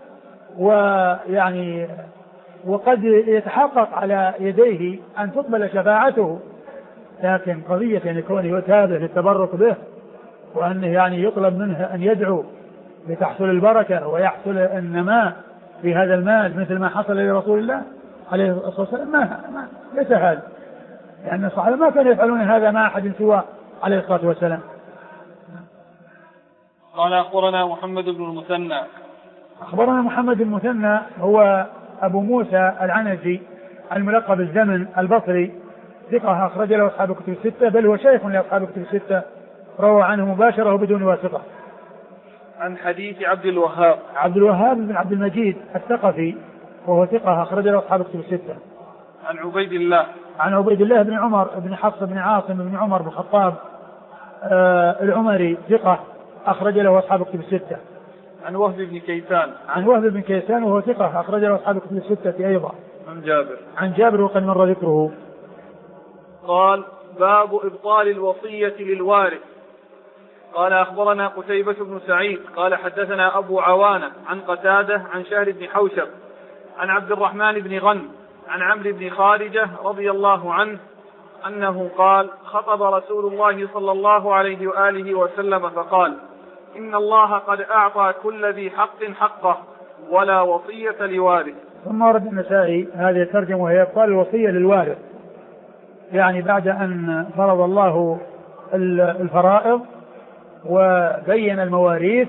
ويعني وقد يتحقق على يديه أن تقبل شفاعته، لكن قضية أن يكون يتابع للتبرك به وأنه يعني يطلب منه أن يدعو لتحصل البركة ويحصل النماء في هذا المال مثل ما حصل لرسول الله عليه الصلاة والسلام، ليس هذا، لأن الصحابة ما كانوا يفعلون هذا مع أحد سوى عليه الصلاة والسلام. قال أخبرنا محمد بن المثنى. أخبرنا محمد المثنى هو أبو موسى العنزي الملقب الزمن البصري، ثقة أخرج له أصحاب الكتب الستة، بل هو شيخ لأصحاب الكتب الستة، روى عنه مباشرة وبدون واسطة. عن حديث عبد الوهاب. عبد الوهاب بن عبد المجيد الثقفي وهو ثقة أخرج له أصحاب الكتب الستة. عن عبيد الله. عن عبيد الله بن عمر بن حفص بن عاصم بن عمر بن الخطاب العمري، ثقة أخرج له أصحاب الكتب الستة. عن وهب بن كيسان. عن وهب بن كيسان وهو ثقة أخرج له أصحاب الكتب الستة أيضا. عن جابر. عن جابر وقد مر ذكره. قال: باب إبطال الوصية للوارث. قال: أخبرنا قتيبة بن سعيد قال حدثنا أبو عوانة عن قتادة عن شهر بن حوشب عن عبد الرحمن بن غنم عن عمرو بن خارجة رضي الله عنه أنه قال: خطب رسول الله صلى الله عليه وآله وسلم فقال: إن الله قد أعطى كل ذي حق حقه ولا وصية لوارث. ثم ورد النسائي هذه الترجمة وهي إبطال الوصية للوارث، يعني بعد أن فرض الله الفرائض وبين المواريث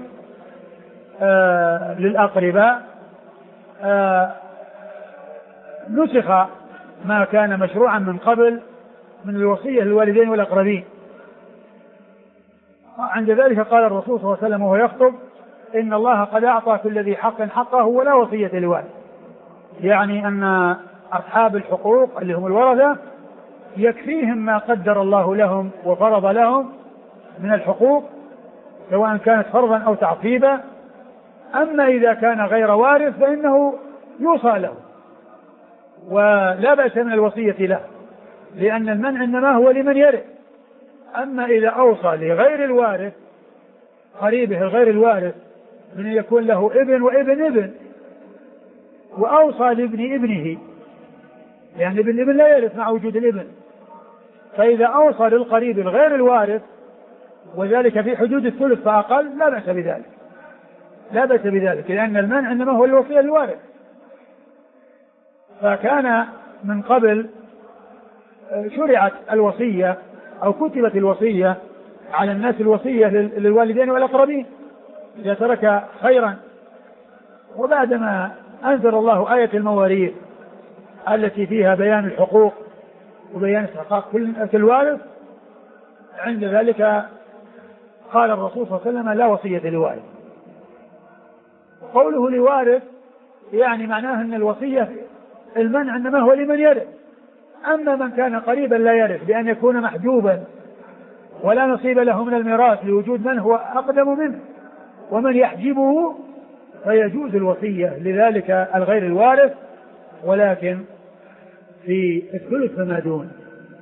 للأقرباء، نسخ ما كان مشروعا من قبل من الوصية للوالدين والأقربين. عند ذلك قال الرسول صلى الله عليه وسلم وهو يخطب: إن الله قد أعطى كل ذي حق حقه ولا وصية لوارث، يعني أن أصحاب الحقوق اللي هم الورثة يكفيهم ما قدر الله لهم وفرض لهم من الحقوق، سواء كانت فرضا أو تعصيبا. أما إذا كان غير وارث فإنه يوصى له ولا بأس من الوصية له، لأن المنع إنما هو لمن يرث. أما إذا أوصى لغير الوارث، قريبه غير الوارث، من يكون له ابن وابن ابن، وأوصى لابن ابنه، يعني ابن ابن لا يرث مع وجود الابن، فإذا أوصى للقريب الغير الوارث وذلك في حدود الثلث فأقل لا بأس بذلك، لا بأس بذلك، لأن المنع إنما هو الوصية للوارث. فكان من قبل شرعت الوصية أو كتبت الوصية على الناس، الوصية للوالدين والأقربين إذا ترك خيرا. وبعدما أنزل الله آية المواريث التي فيها بيان الحقوق وبيان استحقاق كل وارث، عند ذلك قال الرسول صلى الله عليه وسلم: لا وصية لوارث. وقوله لوارث يعني معناه أن الوصية المنع إنما هو لمن يرث. أما من كان قريبا لا يرث بأن يكون محجوبا ولا نصيب له من الميراث لوجود من هو أقدم منه ومن يحجبه، فيجوز الوصية لذلك الغير الوارث، ولكن في الثلث فما دون.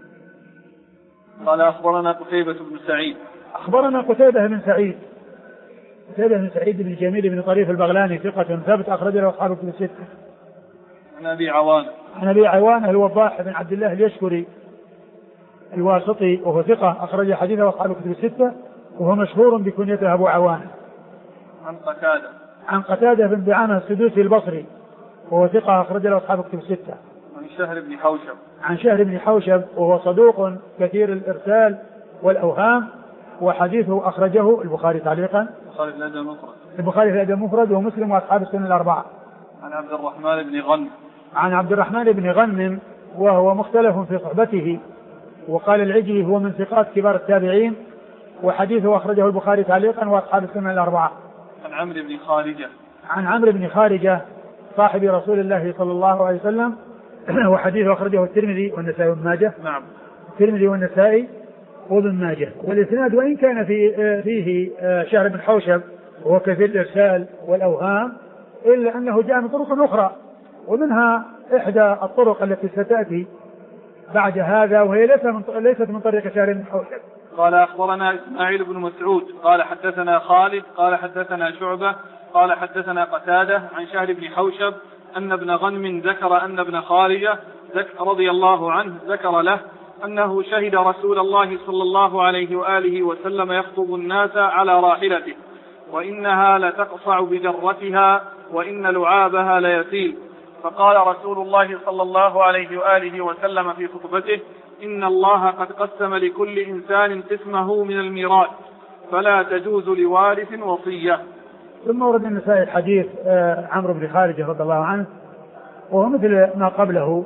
قال: أخبرنا قتيبة بن سعيد. أخبرنا قتيبة بن سعيد، قتيبة بن سعيد بن جميل بن طريف البغلاني، ثقة ثبت أخرج له أصحاب الكتب الستة. عن أبي عوانة. عن أبي عوانة الوضاح بن عبد الله اليشكري الواسطي وهو ثقة أخرج حديثه أصحاب الكتب الستة، وهو مشهور بكنيته أبو عوانة. عن قتادة. عن قتادة بن دعامة السدوسي البصري وهو ثقة أخرج له أصحاب الكتب الستة. عن شهر بن حوشب. عن شهر بن حوشب وهو صدوق كثير الإرسال والأوهام، وحديثه أخرجه البخاري تعليقا. البخاري في الأدب المفرد ومسلم وأصحاب السنن الأربعة. عن عبد الرحمن بن غنم. عن عبد الرحمن بن غنم وهو مختلف في صحبته، وقال العجلي هو من ثقات كبار التابعين، وحديثه أخرجه البخاري تعليقا وأصحاب السنن الأربعة. عن عمرو بن خارجة. عن عمرو بن خارجة صاحب رسول الله صلى الله عليه وسلم، وحديثه أخرجه الترمذي والنسائي وابن ماجه. نعم. الترمذي والنسائي وابن ماجه. والإسناد وإن كان فيه شهر بن حوشب وهو كثير الإرسال والأوهام، إلا أنه جاء من طرق أخرى، ومنها إحدى الطرق التي ستأتي بعد هذا، وهي ليست من طريق شهر بن حوشب. قال: أخبرنا إسماعيل بن مسعود قال حدثنا خالد قال حدثنا شعبة قال حدثنا قتادة عن شهر بن حوشب أن ابن غنم ذكر أن ابن خارجة رضي الله عنه ذكر له أنه شهد رسول الله صلى الله عليه وآله وسلم يخطب الناس على راحلته، وإنها لتقصع بجرتها وإن لعابها ليسيل. فقال رسول الله صلى الله عليه وآله وسلم في خطبته: إن الله قد قسم لكل إنسان قسمه من الميراث، فلا تجوز لوارث وصية. ثم ورد النسائي حديث عمرو بن خارجة رضي الله عنه وهو مثل ما قبله.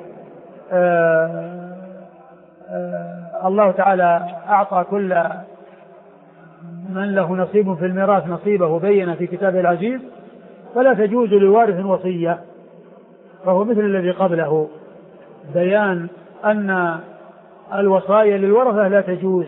الله تعالى أعطى كل من له نصيب في الميراث نصيبه بين في كتابه العزيز فلا تجوز لوارث وصية، فهو مثل الذي قبله بيان أن الوصايا للورثة لا تجوز.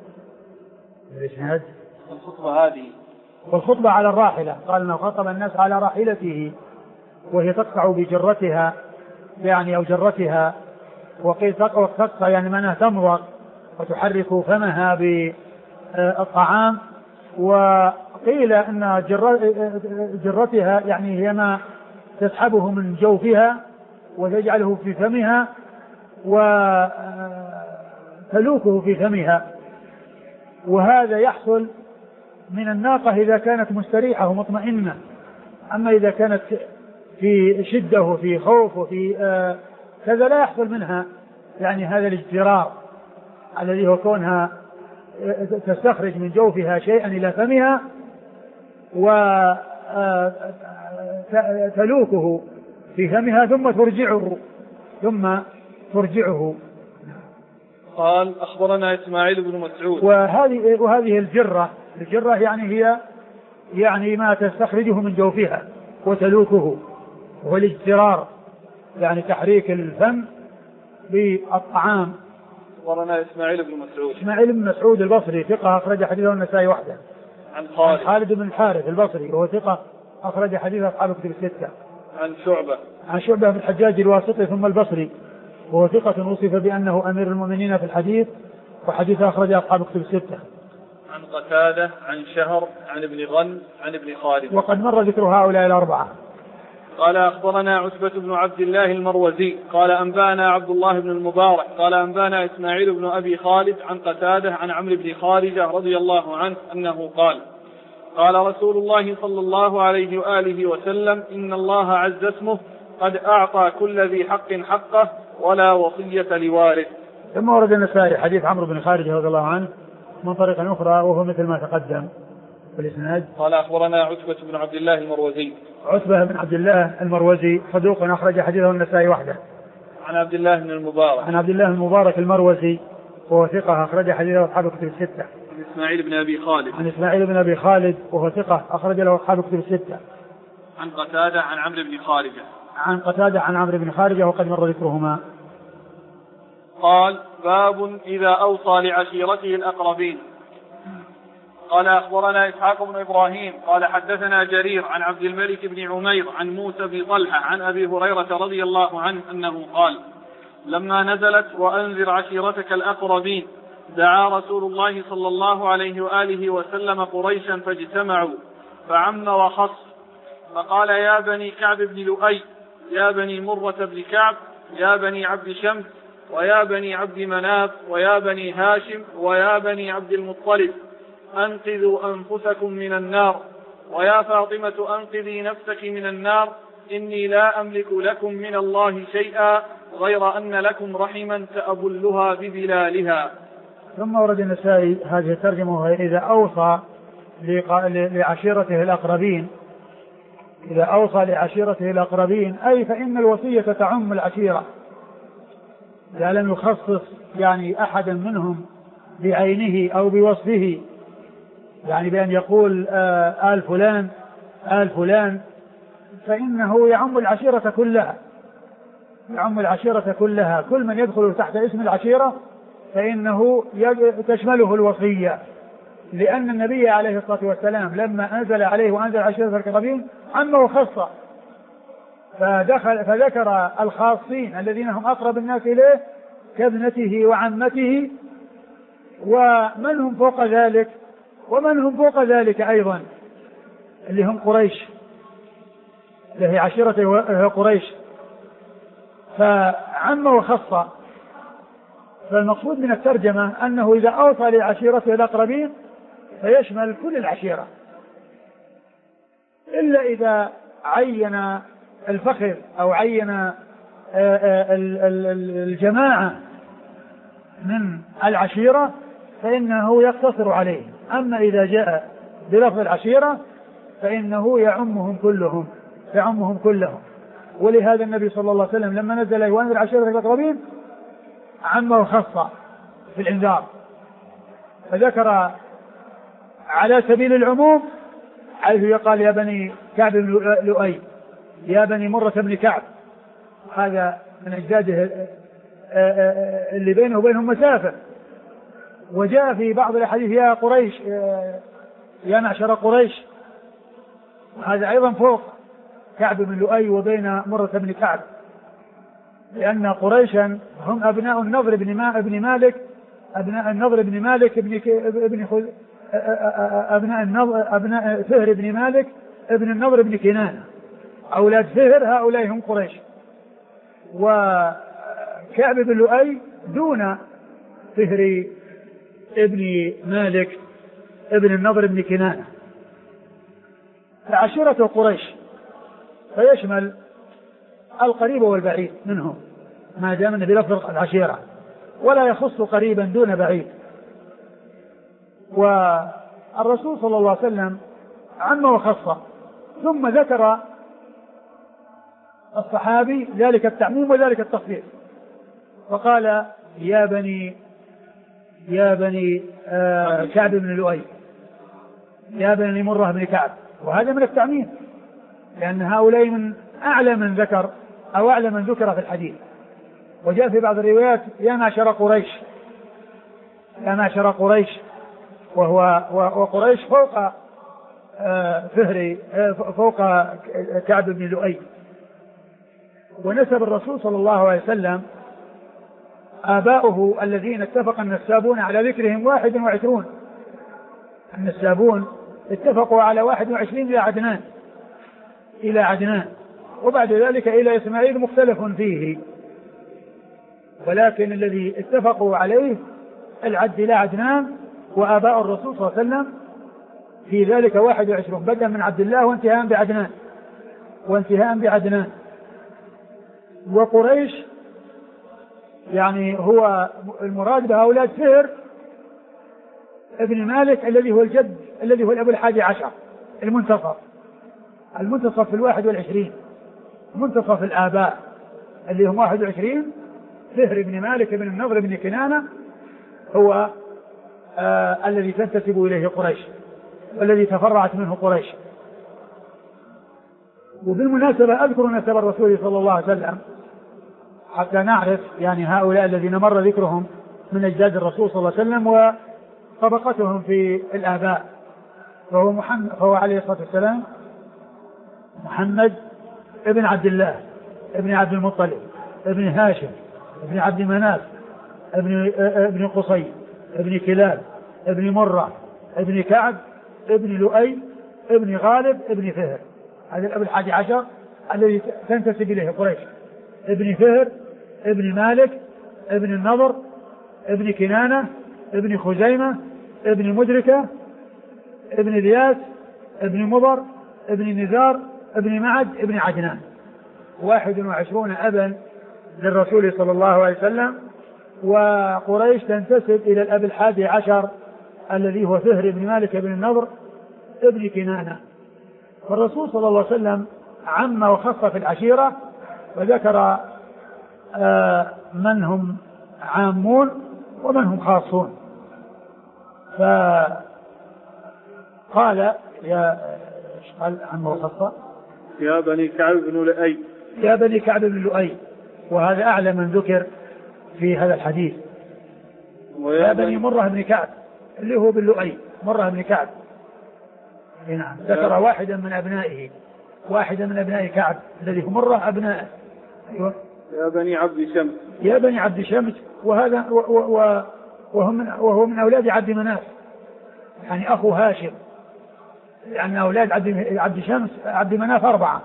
الخطبة هذه والخطبة على الراحلة، قال انه خطب الناس على راحلته وهي تقطع بجرتها يعني أو جرتها، وقيل تقطع يعني منها تمضغ وتحرك فمها بالطعام، وقيل ان جرتها يعني هي ما تسحبه من جوفها وتجعله في فمها وتلوكه في فمها، وهذا يحصل من الناقة إذا كانت مستريحة ومطمئنة. أما إذا كانت في شدة وفي خوف وفي كذا لا يحصل منها يعني هذا الاجترار الذي هو كونها تستخرج من جوفها شيئا إلى فمها وتلوكه في فمها ثم ترجعه. قال أخبرنا إسماعيل بن مسعود. وهذه الجرة يعني هي يعني ما تستخرجه من جوفها وتلوكه، وهو الاجترار يعني تحريك الفم بالطعام. أخبرنا إسماعيل بن مسعود البصري ثقة أخرج حديثه النسائي وحده. عن خالد بن الحارث البصري وهو ثقة أخرج حديثه أصحاب الكتب الستة. عن شعبة بن الحجاج الواسطي ثم البصري وهو ثقة وصف بأنه أمير المؤمنين في الحديث وحديثه أخرج أصحاب الكتب الستة. عن قتادة عن شهر عن ابن غن عن ابن خالد. وقد مر ذكر هؤلاء الأربعة. قال أخبرنا عتبة بن عبد الله المروزي قال أنبانا عبد الله بن المبارك قال أنبانا إسماعيل بن أبي خالد عن قتادة عن عمرو بن خارجة رضي الله عنه أنه قال قال رسول الله صلى الله عليه وآله وسلم إن الله عز اسمه قد أعطى كل ذي حق حقه ولا وصية لوارث. ثم ورد النسائي حديث عمرو بن خارجة رضي الله عنه من طريق أخرى وهو مثل ما تقدم في الإسناد. قال أخبرنا عتبة بن عبد الله المروزي. عتبة بن عبد الله المروزي صدوق أخرج حديثه النسائي وحده. عن عبد الله بن المبارك المروزي وهو ثقة أخرج حديثه أصحاب الكتب الستة. عن إسماعيل بن أبي خالد وهو ثقة أخرج له أصحاب الكتب الستة. عن قتادة عن عمرو بن خارجة وقد مر ذكرهما. قال باب إذا أوصى لعشيرته الأقربين. قال أخبرنا إسحاق بن إبراهيم قال حدثنا جرير عن عبد الملك بن عمير عن موسى بن طلحة عن أبي هريرة رضي الله عنه أنه قال لما نزلت وأنذر عشيرتك الأقربين دعا رسول الله صلى الله عليه وآله وسلم قريشا فاجتمعوا فعم وخص فقال يا بني كعب بن لؤي يا بني مرة بن كعب يا بني عبد شمس ويا بني عبد مناف ويا بني هاشم ويا بني عبد المطلب أنقذوا أنفسكم من النار ويا فاطمة أنقذي نفسك من النار إني لا أملك لكم من الله شيئا غير أن لكم رحما تأبلها ببلالها. ثم ورد النسائي هذه الترجمة وهي إذا أوصى لعشيرته الأقربين. إذا أوصى لعشيرته الأقربين أي فإن الوصية تعم العشيرة إذا لم يخصص يعني أحدا منهم بعينه أو بوصفه يعني بأن يقول آل فلان فإنه يعم العشيرة كلها كل من يدخل تحت اسم العشيرة فإنه تشمله الوصية، لأن النبي عليه الصلاة والسلام لما أنزل عليه وأنزل عشيرة الأقربين عمه خاصة فذكر الخاصين الذين هم أقرب الناس إليه كابنته وعمته ومن هم فوق ذلك أيضا اللي هم قريش اللي هي عشيرته قريش فعمه وخاصة. فالمقصود من الترجمة أنه إذا أوصى لعشيرته الأقربين فيشمل كل العشيرة إلا إذا عين الفخر أو عين الجماعة من العشيرة فإنه يقتصر عليه أما إذا جاء بلفظ العشيرة فإنه يعمهم كلهم. ولهذا النبي صلى الله عليه وسلم لما نزل وأنذر عشيرتك الأقربين عمه خاصة في الإنذار، فذكر على سبيل العموم حيث يقال يا بني كعب بن لؤي، يا بني مرة بن كعب، هذا من أجداده اللي بينه وبينهم مسافة. وجاء في بعض الأحاديث يا قريش، يا معشر قريش، هذا أيضا فوق كعب بن لؤي وبين مرة بن كعب، لأن قريشا هم أبناء النضر بن مالك، أبناء فهر بن مالك ابن النضر بن كنانة، أولاد فهر هؤلاء هم قريش. وكعب بن لؤي دون فهر ابن مالك ابن النضر بن كنانة، عشيرة قريش فيشمل القريب والبعيد منهم ما دام بلفظ العشيرة، ولا يخص قريبا دون بعيد. والرسول صلى الله عليه وسلم عم وخص، ثم ذكر الصحابي ذلك التعميم وذلك التخفيف، وقال يا بني كعب بن لؤي، يا بني مرة بن كعب، وهذا من التعميم، لأن هؤلاء من أعلى من ذكر أو أعلى من ذكر في الحديث. وجاء في بعض الروايات يا معشر قريش، وقريش فوق فوق كعب بن لؤي. ونسب الرسول صلى الله عليه وسلم آباؤه الذين اتفق النسابون على ذكرهم 21، النسابون اتفقوا على 21 إلى عدنان، وبعد ذلك إلى إسماعيل مختلف فيه، ولكن الذي اتفقوا عليه العد إلى عدنان، وآباء الرسول صلى الله عليه وسلم في ذلك 21، بدءا من عبد الله وانتهاء بعدنان. وقريش يعني هو المراد بأولاد فهر ابن مالك الذي هو الجد، الذي هو الأب 11، المنتصف في 21، منتصف الآباء اللي هم 21. فهر بن مالك بن النضر بن كنانة هو الذي تنتسب إليه قريش والذي تفرعت منه قريش. وبالمناسبة أذكر نسب الرسول صلى الله عليه وسلم حتى نعرف يعني هؤلاء الذين مر ذكرهم من أجداد الرسول صلى الله عليه وسلم وطبقتهم في الآباء. فهو عليه الصلاة والسلام محمد ابن عبد الله ابن عبد المطلب ابن هاشم ابن عبد مناف ابن قصي ابن كلاب ابن مرة ابن كعب ابن لؤي ابن غالب ابن فهر. هذا الأب 11 الذي تنتسب إليه قريش، ابن فهر ابن مالك ابن النضر ابن كنانة ابن خزيمة ابن مدركة ابن الياس ابن مضر ابن نزار ابن معد ابن عدنان، 21 أبا للرسول صلى الله عليه وسلم. وقريش تنتسب إلى الأب 11 الذي هو فهر بن مالك بن النضر ابن كنانة. فالرسول صلى الله عليه وسلم عم وخص في العشيرة، وذكر من هم عامون ومن هم خاصون. فقال قال عم وخص يا بني كعب بن لؤي، يا بني كعب بن لؤي، وهذا أعلى من ذكر في هذا الحديث. ويا بني مرة بن كعب اللي هو بن لؤي، مرة بن كعب، نعم، ذكر واحدا من أبناء كعب الذي هو مرة أبنائه. أيوة. يا بني عبد شمس، وهذا وهو من أولاد عبد مناف، يعني أخو هاشم، لأن أولاد عبد شمس عبد مناف 4،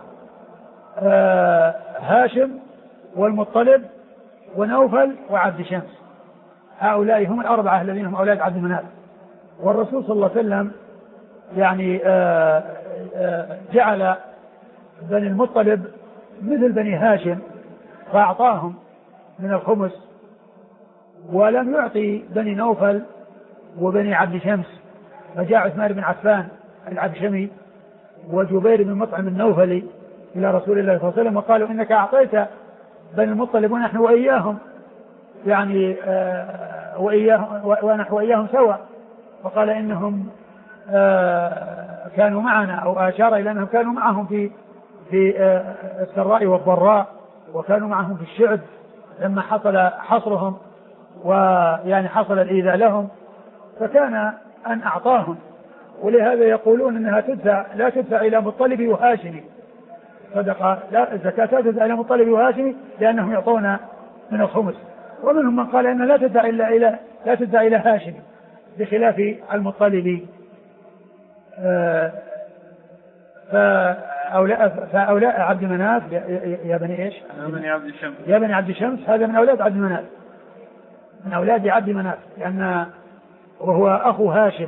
هاشم والمطلب ونوفل وعبد شمس، هؤلاء هم 4 الذين هم أولاد عبد مناف. والرسول صلى الله عليه وسلم يعني جعل بني المطلب مثل بني هاشم فأعطاهم من الخمس، ولم يعطي بني نوفل وبني عبد شمس فجاء عثمان بن عفان العبشمي وجبير بن مطعم النوفلي إلى رسول الله صلى الله عليه وسلم وقالوا إنك أعطيت بني المطلب ونحن وإياهم يعني ونحن وإياهم سوا، فقال إنهم كانوا معنا، أو أشار إلى أنهم كانوا معهم في السراء والضراء، وكانوا معهم في الشعب لما حصل حصرهم ويعني حصل الإيذاء لهم، فكان أن أعطاهم. ولهذا يقولون أنها لا تدفع إلى مطلب وهاشمي صدقة، لا الزكاة لا تدفع إلى مطلب وهاشمي لأنهم يعطون من الخمس، ومنهم من قال أنها لا تدفع إلى هاشمي بخلاف المطلب. فأولاء عبد مناف يا بني إيش؟ يا بني عبد شمس، هذا من أولاد عبد مناف، من أولاد عبد مناف، لأن وهو أخو هاشم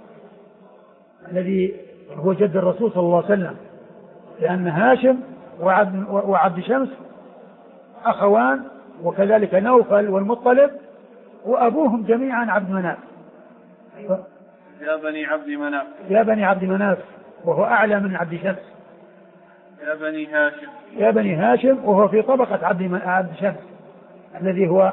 الذي هو جد الرسول صلى الله عليه وسلم، لأن هاشم وعبد شمس أخوان، وكذلك نوفل والمطلب وأبوهم جميعا عبد مناف. يا بني عبد مناف، يا بني عبد مناف، وهو أعلى من عبد شمس. يا بني هاشم، يا بني هاشم، وهو في طبقة عبد شمس الذي هو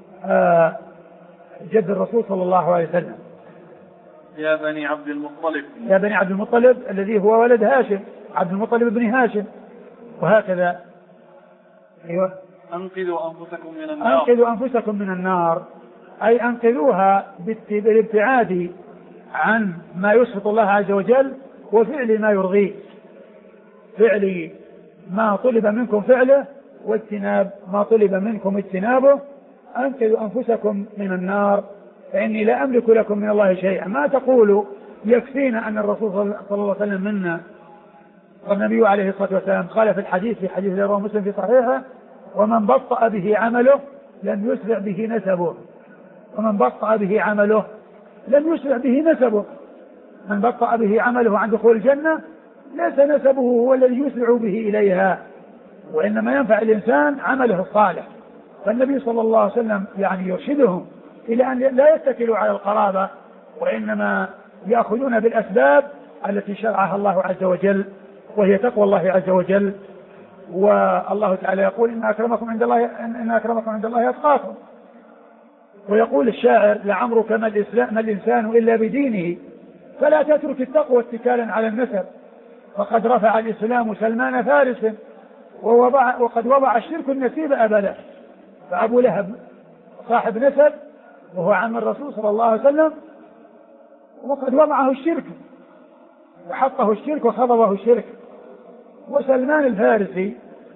جد الرسول صلى الله عليه وسلم. يا بني عبد المطلب، يا بني عبد المطلب الذي هو ولد هاشم، عبد المطلب بن هاشم، وهكذا. أيوة. أنقذوا أنفسكم من النار، أنقذوا أنفسكم من النار، أي أنقذوها بالابتعاد عن ما يسخط الله عز وجل وفعل ما يرضيه، فعل ما طلب منكم فعله واجتناب ما طلب منكم اجتنابه. أنقذوا أنفسكم من النار فإني لا أملك لكم من الله شيئا. ما تقولوا يكفينا أن الرسول صلى الله عليه وسلم منا، والنبي عليه الصلاة والسلام قال في الحديث، في حديث رواه مسلم في صحيحه: ومن بطأ به عمله لم يسرع به نسبه. ومن بطأ به عمله لم يسرع به نسبه. من بطأ به عمله عن دخول الجنة ليس نسبه هو الذي يسرع به إليها، وإنما ينفع الإنسان عمله الصالح. فالنبي صلى الله عليه وسلم يعني يرشدهم إلى أن لا يتكلوا على القرابة، وإنما يأخذون بالأسباب التي شرعها الله عز وجل، وهي تقوى الله عز وجل. والله تعالى يقول: إن أكرمكم عند الله أتقاكم. ويقول الشاعر: لعمرك ما الإنسان إلا بدينه، فلا تترك التقوى اتكالا على النسب، فقد رفع الإسلام سلمان فارس وقد وضع الشرك النسيب أبدا. فأبو لهب صاحب نسب وهو عم الرسول صلى الله عليه وسلم، وقد وضعه الشرك وحطه الشرك وخضبه الشرك. وسلمان الفارسي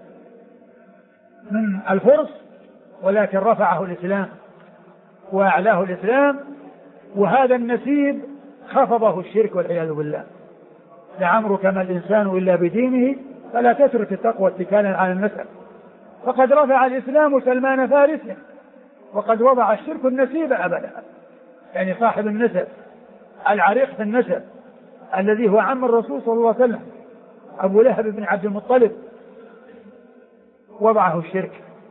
من الفرس، ولكن رفعه الإسلام وأعلاه الإسلام، وهذا النسيب خفضه الشرك والعياذ بالله. لعمرك ما الإنسان إلا بدينه، فلا تترك التقوى اتكالا على النسب، فقد رفع الإسلام سلمان فارس وقد وضع الشرك النسيب أبدا. يعني صاحب النسب العريق في النسب الذي هو عم الرسول صلى الله عليه وسلم، أبو لهب بن عبد المطلب، وضعه الشرك.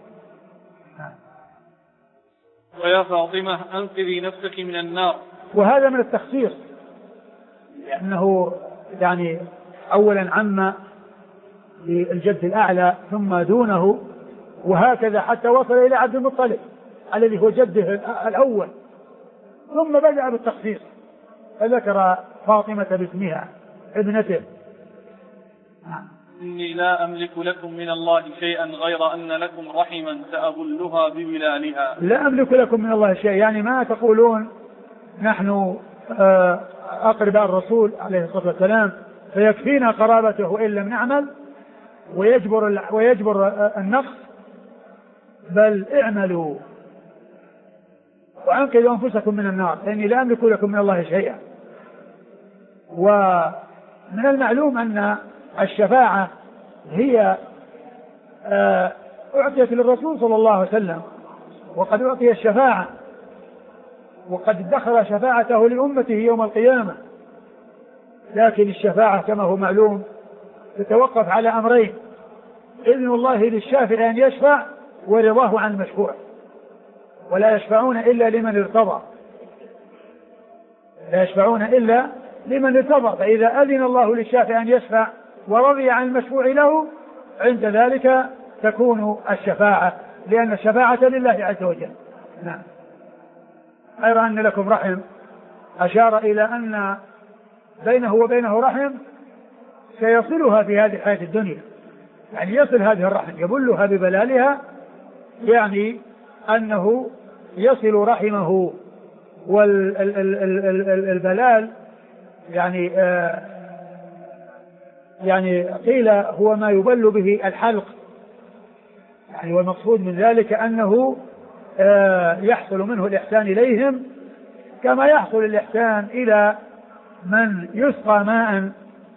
ويا فاطمة أنقذي نفسك من النار. وهذا من التخصيص، لأنه يعني أولا عم للجد الأعلى ثم دونه، وهكذا حتى وصل إلى عبد المطلب الذي هو جده الأول، ثم بدأ بالتخصيص فذكر فاطمة باسمها ابنته. إني لا أملك لكم من الله شيئا غير أن لكم رحما سأبلها بولالها. لا أملك لكم من الله شيء، يعني ما تقولون نحن أقرباء الرسول عليه الصلاة والسلام فيكفينا قرابته وإن لم نعمل، ويجبر النقص، بل اعملوا وأنقذوا أنفسكم من النار لأني لا أملك لكم من الله شيئا. ومن المعلوم أن الشفاعة هي أعطيت للرسول صلى الله عليه وسلم، وقد أعطي الشفاعة، وقد ادخر شفاعته لأمته يوم القيامة. لكن الشفاعة كما هو معلوم تتوقف على أمرين: إذن الله للشافع أن يشفع، ورضاه عن المشفوع. ولا يشفعون إلا لمن ارتضى. لا يشفعون إلا لمن ارتضى. فإذا أذن الله للشافع أن يشفع ورضي عن المشفوع له عند ذلك تكون الشفاعة، لأن الشفاعة لله عز وجل. نعم. غير أن لكم رحم، أشار إلى أن بينه وبينه رحم سيصلها في هذه الحياة الدنيا، يعني يصل هذه الرحم يبلها ببلالها، يعني أنه يصل رحمه. والبلال يعني قيل هو ما يبل به الحلق، يعني والمقصود من ذلك أنه يحصل منه الإحسان إليهم كما يحصل الإحسان إلى من يسقى ماء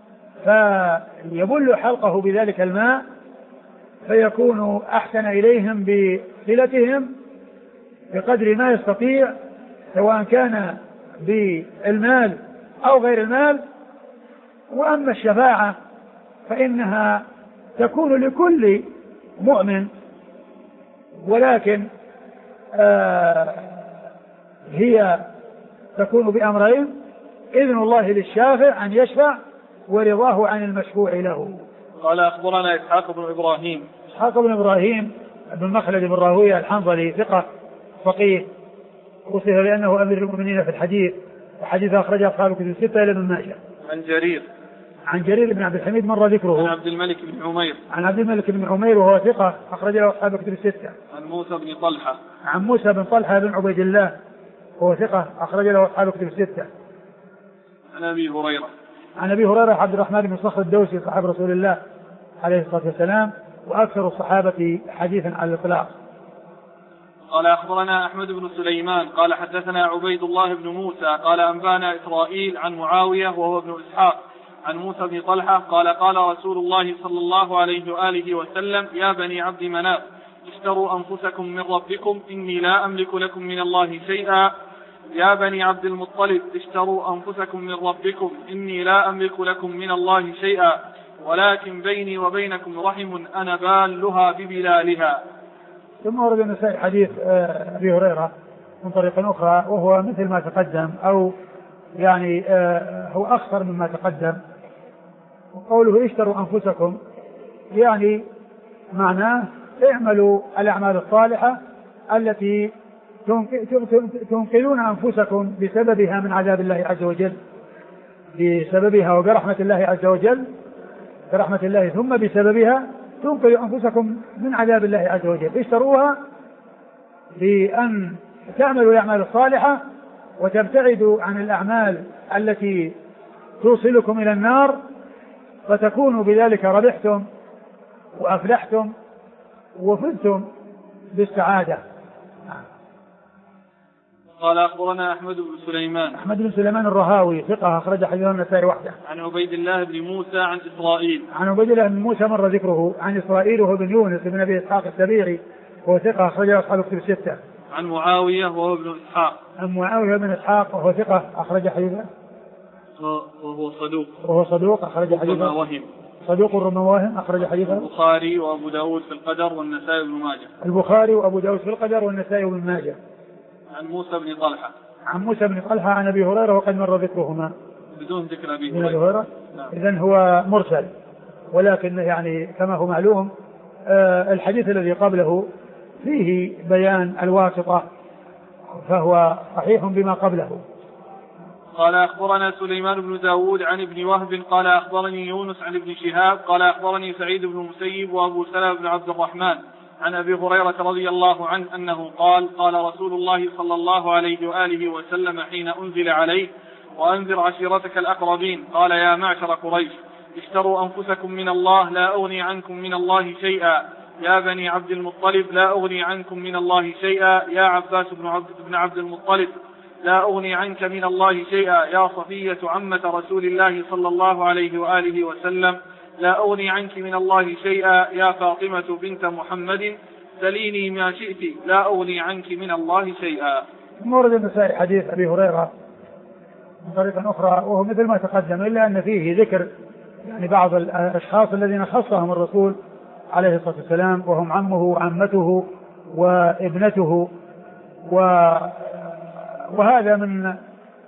فيبل حلقه بذلك الماء فيكون أحسن إليهم بصلتهم بقدر ما يستطيع، سواء كان بالمال أو غير المال. وأما الشفاعة فإنها تكون لكل مؤمن، ولكن هي تكون بأمرين: إذن الله للشافع أن يشفع، ورضاه عن المشفوع له. قال أخبرنا إسحاق بن إبراهيم بن مخلد بن راهويه الحنظلي ثقة فقيه، وصف بأنه أمير المؤمنين في الحديث، وحديث أخرجه أصحاب الكتب الستة إلا ابن ماجه. عن جرير بن عبد الحميد مر ذكره. عن عبد الملك بن عمير وهو ثقة أخرج له أصحاب الكتب الستة. عن موسى بن طلحة بن عبيد الله وهو ثقة أخرج له أصحاب الكتب الستة. عن أبي هريرة عبد الرحمن بن صخر الدوسي صاحب رسول الله عليه الصلاة والسلام، وأكثر الصحابة حديثا على الإطلاق. قال أخبرنا أحمد بن سليمان قال حدثنا عبيد الله بن موسى قال أنبانا إسرائيل عن معاوية وهو ابن إسحاق عن موسى بن طلحة قال قال رسول الله صلى الله عليه وآله وسلم: يا بني عبد مناف اشتروا أنفسكم من ربكم إني لا أملك لكم من الله شيئا. يا بني عبد المطلب اشتروا أنفسكم من ربكم إني لا أملك لكم من الله شيئا، ولكن بيني وبينكم رحم أنا بالها ببلالها. ثم ورد النسائي حديث أبي هريرة من طريق أخرى وهو مثل ما تقدم، أو يعني هو أخطر مما تقدم. وقوله اشتروا أنفسكم يعني معناه اعملوا الأعمال الصالحة التي تنقذون أنفسكم بسببها من عذاب الله عز وجل، بسببها وبرحمة الله عز وجل، برحمة الله ثم بسببها تنقذوا أنفسكم من عذاب الله عز وجل. اشتروها بأن تعملوا الأعمال الصالحة وتبتعدوا عن الأعمال التي توصلكم إلى النار، فتكونوا بذلك ربحتم وأفلحتم وفزتم بالسعادة. قال أخبرنا أحمد بن سليمان الرهاوي ثقة أخرج حديثه النسائي وحده. عن عبيد الله بن موسى عن إسرائيل. عن عبيد الله بن موسى مر ذكره. عن إسرائيل وهو بن يونس بن أبي إسحاق السبيعي وهو ثقة أخرج أصحاب الكتب الستة. عن معاوية وهو ابن إسحاق. عن معاوية بن إسحاق وهو ثقة أخرج حديثه. وهو صدوق أخرج حديثه. صدوق ربما وهم أخرج حديثه. البخاري وأبو داود في القدر والنسائي بن ماجه. البخاري وأبو داود في القدر والنسائي بن ماجه. عن موسى بن طلحة. عن موسى بن طلحة عن أبي هريرة وقد مر ذكرهما بدون ذكر أبي هريرة. إذن هو مرسل، ولكن يعني كما هو معلوم الحديث الذي قبله فيه بيان الواسطة، فهو صحيح بما قبله. قال أخبرنا سليمان بن داود عن ابن وهب قال أخبرني يونس عن ابن شهاب قال أخبرني سعيد بن المسيب وأبو سلمة بن عبد الرحمن عن أبي هريرة رضي الله عنه أنه قال قال رسول الله صلى الله عليه وآله وسلم حين أنزل عليه: وأنذر عشيرتك الأقربين. قال: يا معشر قريش اشتروا أنفسكم من الله لا أغني عنكم من الله شيئا. يا بني عبد المطلب لا أغني عنكم من الله شيئا. يا عباس بن عبد المطلب لا أغني عنك من الله شيئا. يا صفية عمة رسول الله صلى الله عليه وآله وسلم لا أغني عنك من الله شيئا. يا فاطمة بنت محمد سليني ما شئت لا أغني عنك من الله شيئا. مورد النسائي حديث أبي هريرة من طريقة أخرى وهو مثل ما تقدم، إلا أن فيه ذكر يعني بعض الأشخاص الذين خصهم الرسول عليه الصلاة والسلام، وهم عمه وعمته وابنته، وهذا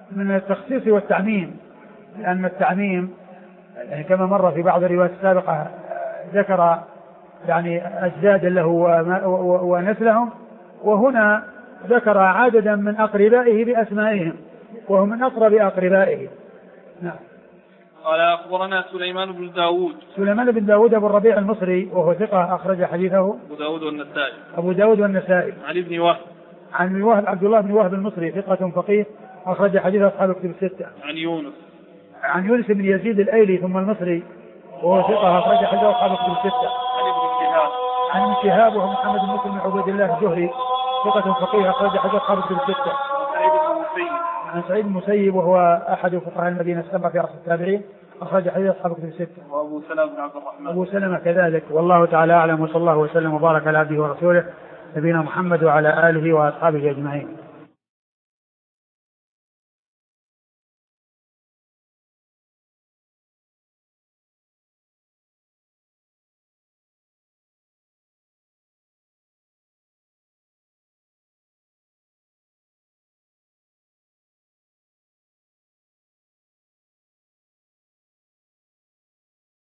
من التخصيص والتعميم، لأن التعميم يعني كما مر في بعض الروايات السابقة ذكر يعني أجدادا له ونسلهم، وهنا ذكر عددا من أقربائه بأسمائهم وهم من أقرب أقربائه. نعم. قال أخبرنا سليمان بن داود. سليمان بن داود أبو الربيع المصري وهو ثقة أخرج حديثه أبو داود والنسائي. عن ابن وهب. عن ابن وهب عبد الله بن وهب المصري ثقة فقيه أخرج حديث أصحاب الكتب الستة. عن يونس بن يزيد الأيلي ثم المصري وهو ثقة أخرج حديث أصحاب الكتب الستة. عن ابن شهاب وهو محمد بن مسلم بن عبيد الله الجهري ثقة فقيه أخرج حديث أصحاب الكتب الستة. عن سعيد المسيب وهو أحد فقهاء المدينة السبعة في رأس التابعين أخرج حديث أصحاب الكتب الستة. وأبو سلمة بن عبد الرحمن. أبو سلمة كذلك. والله تعالى أعلم، وصلى الله وسلم وبارك على عبده ورسوله نبينا محمد وعلى آله وأصحابه أجمعين.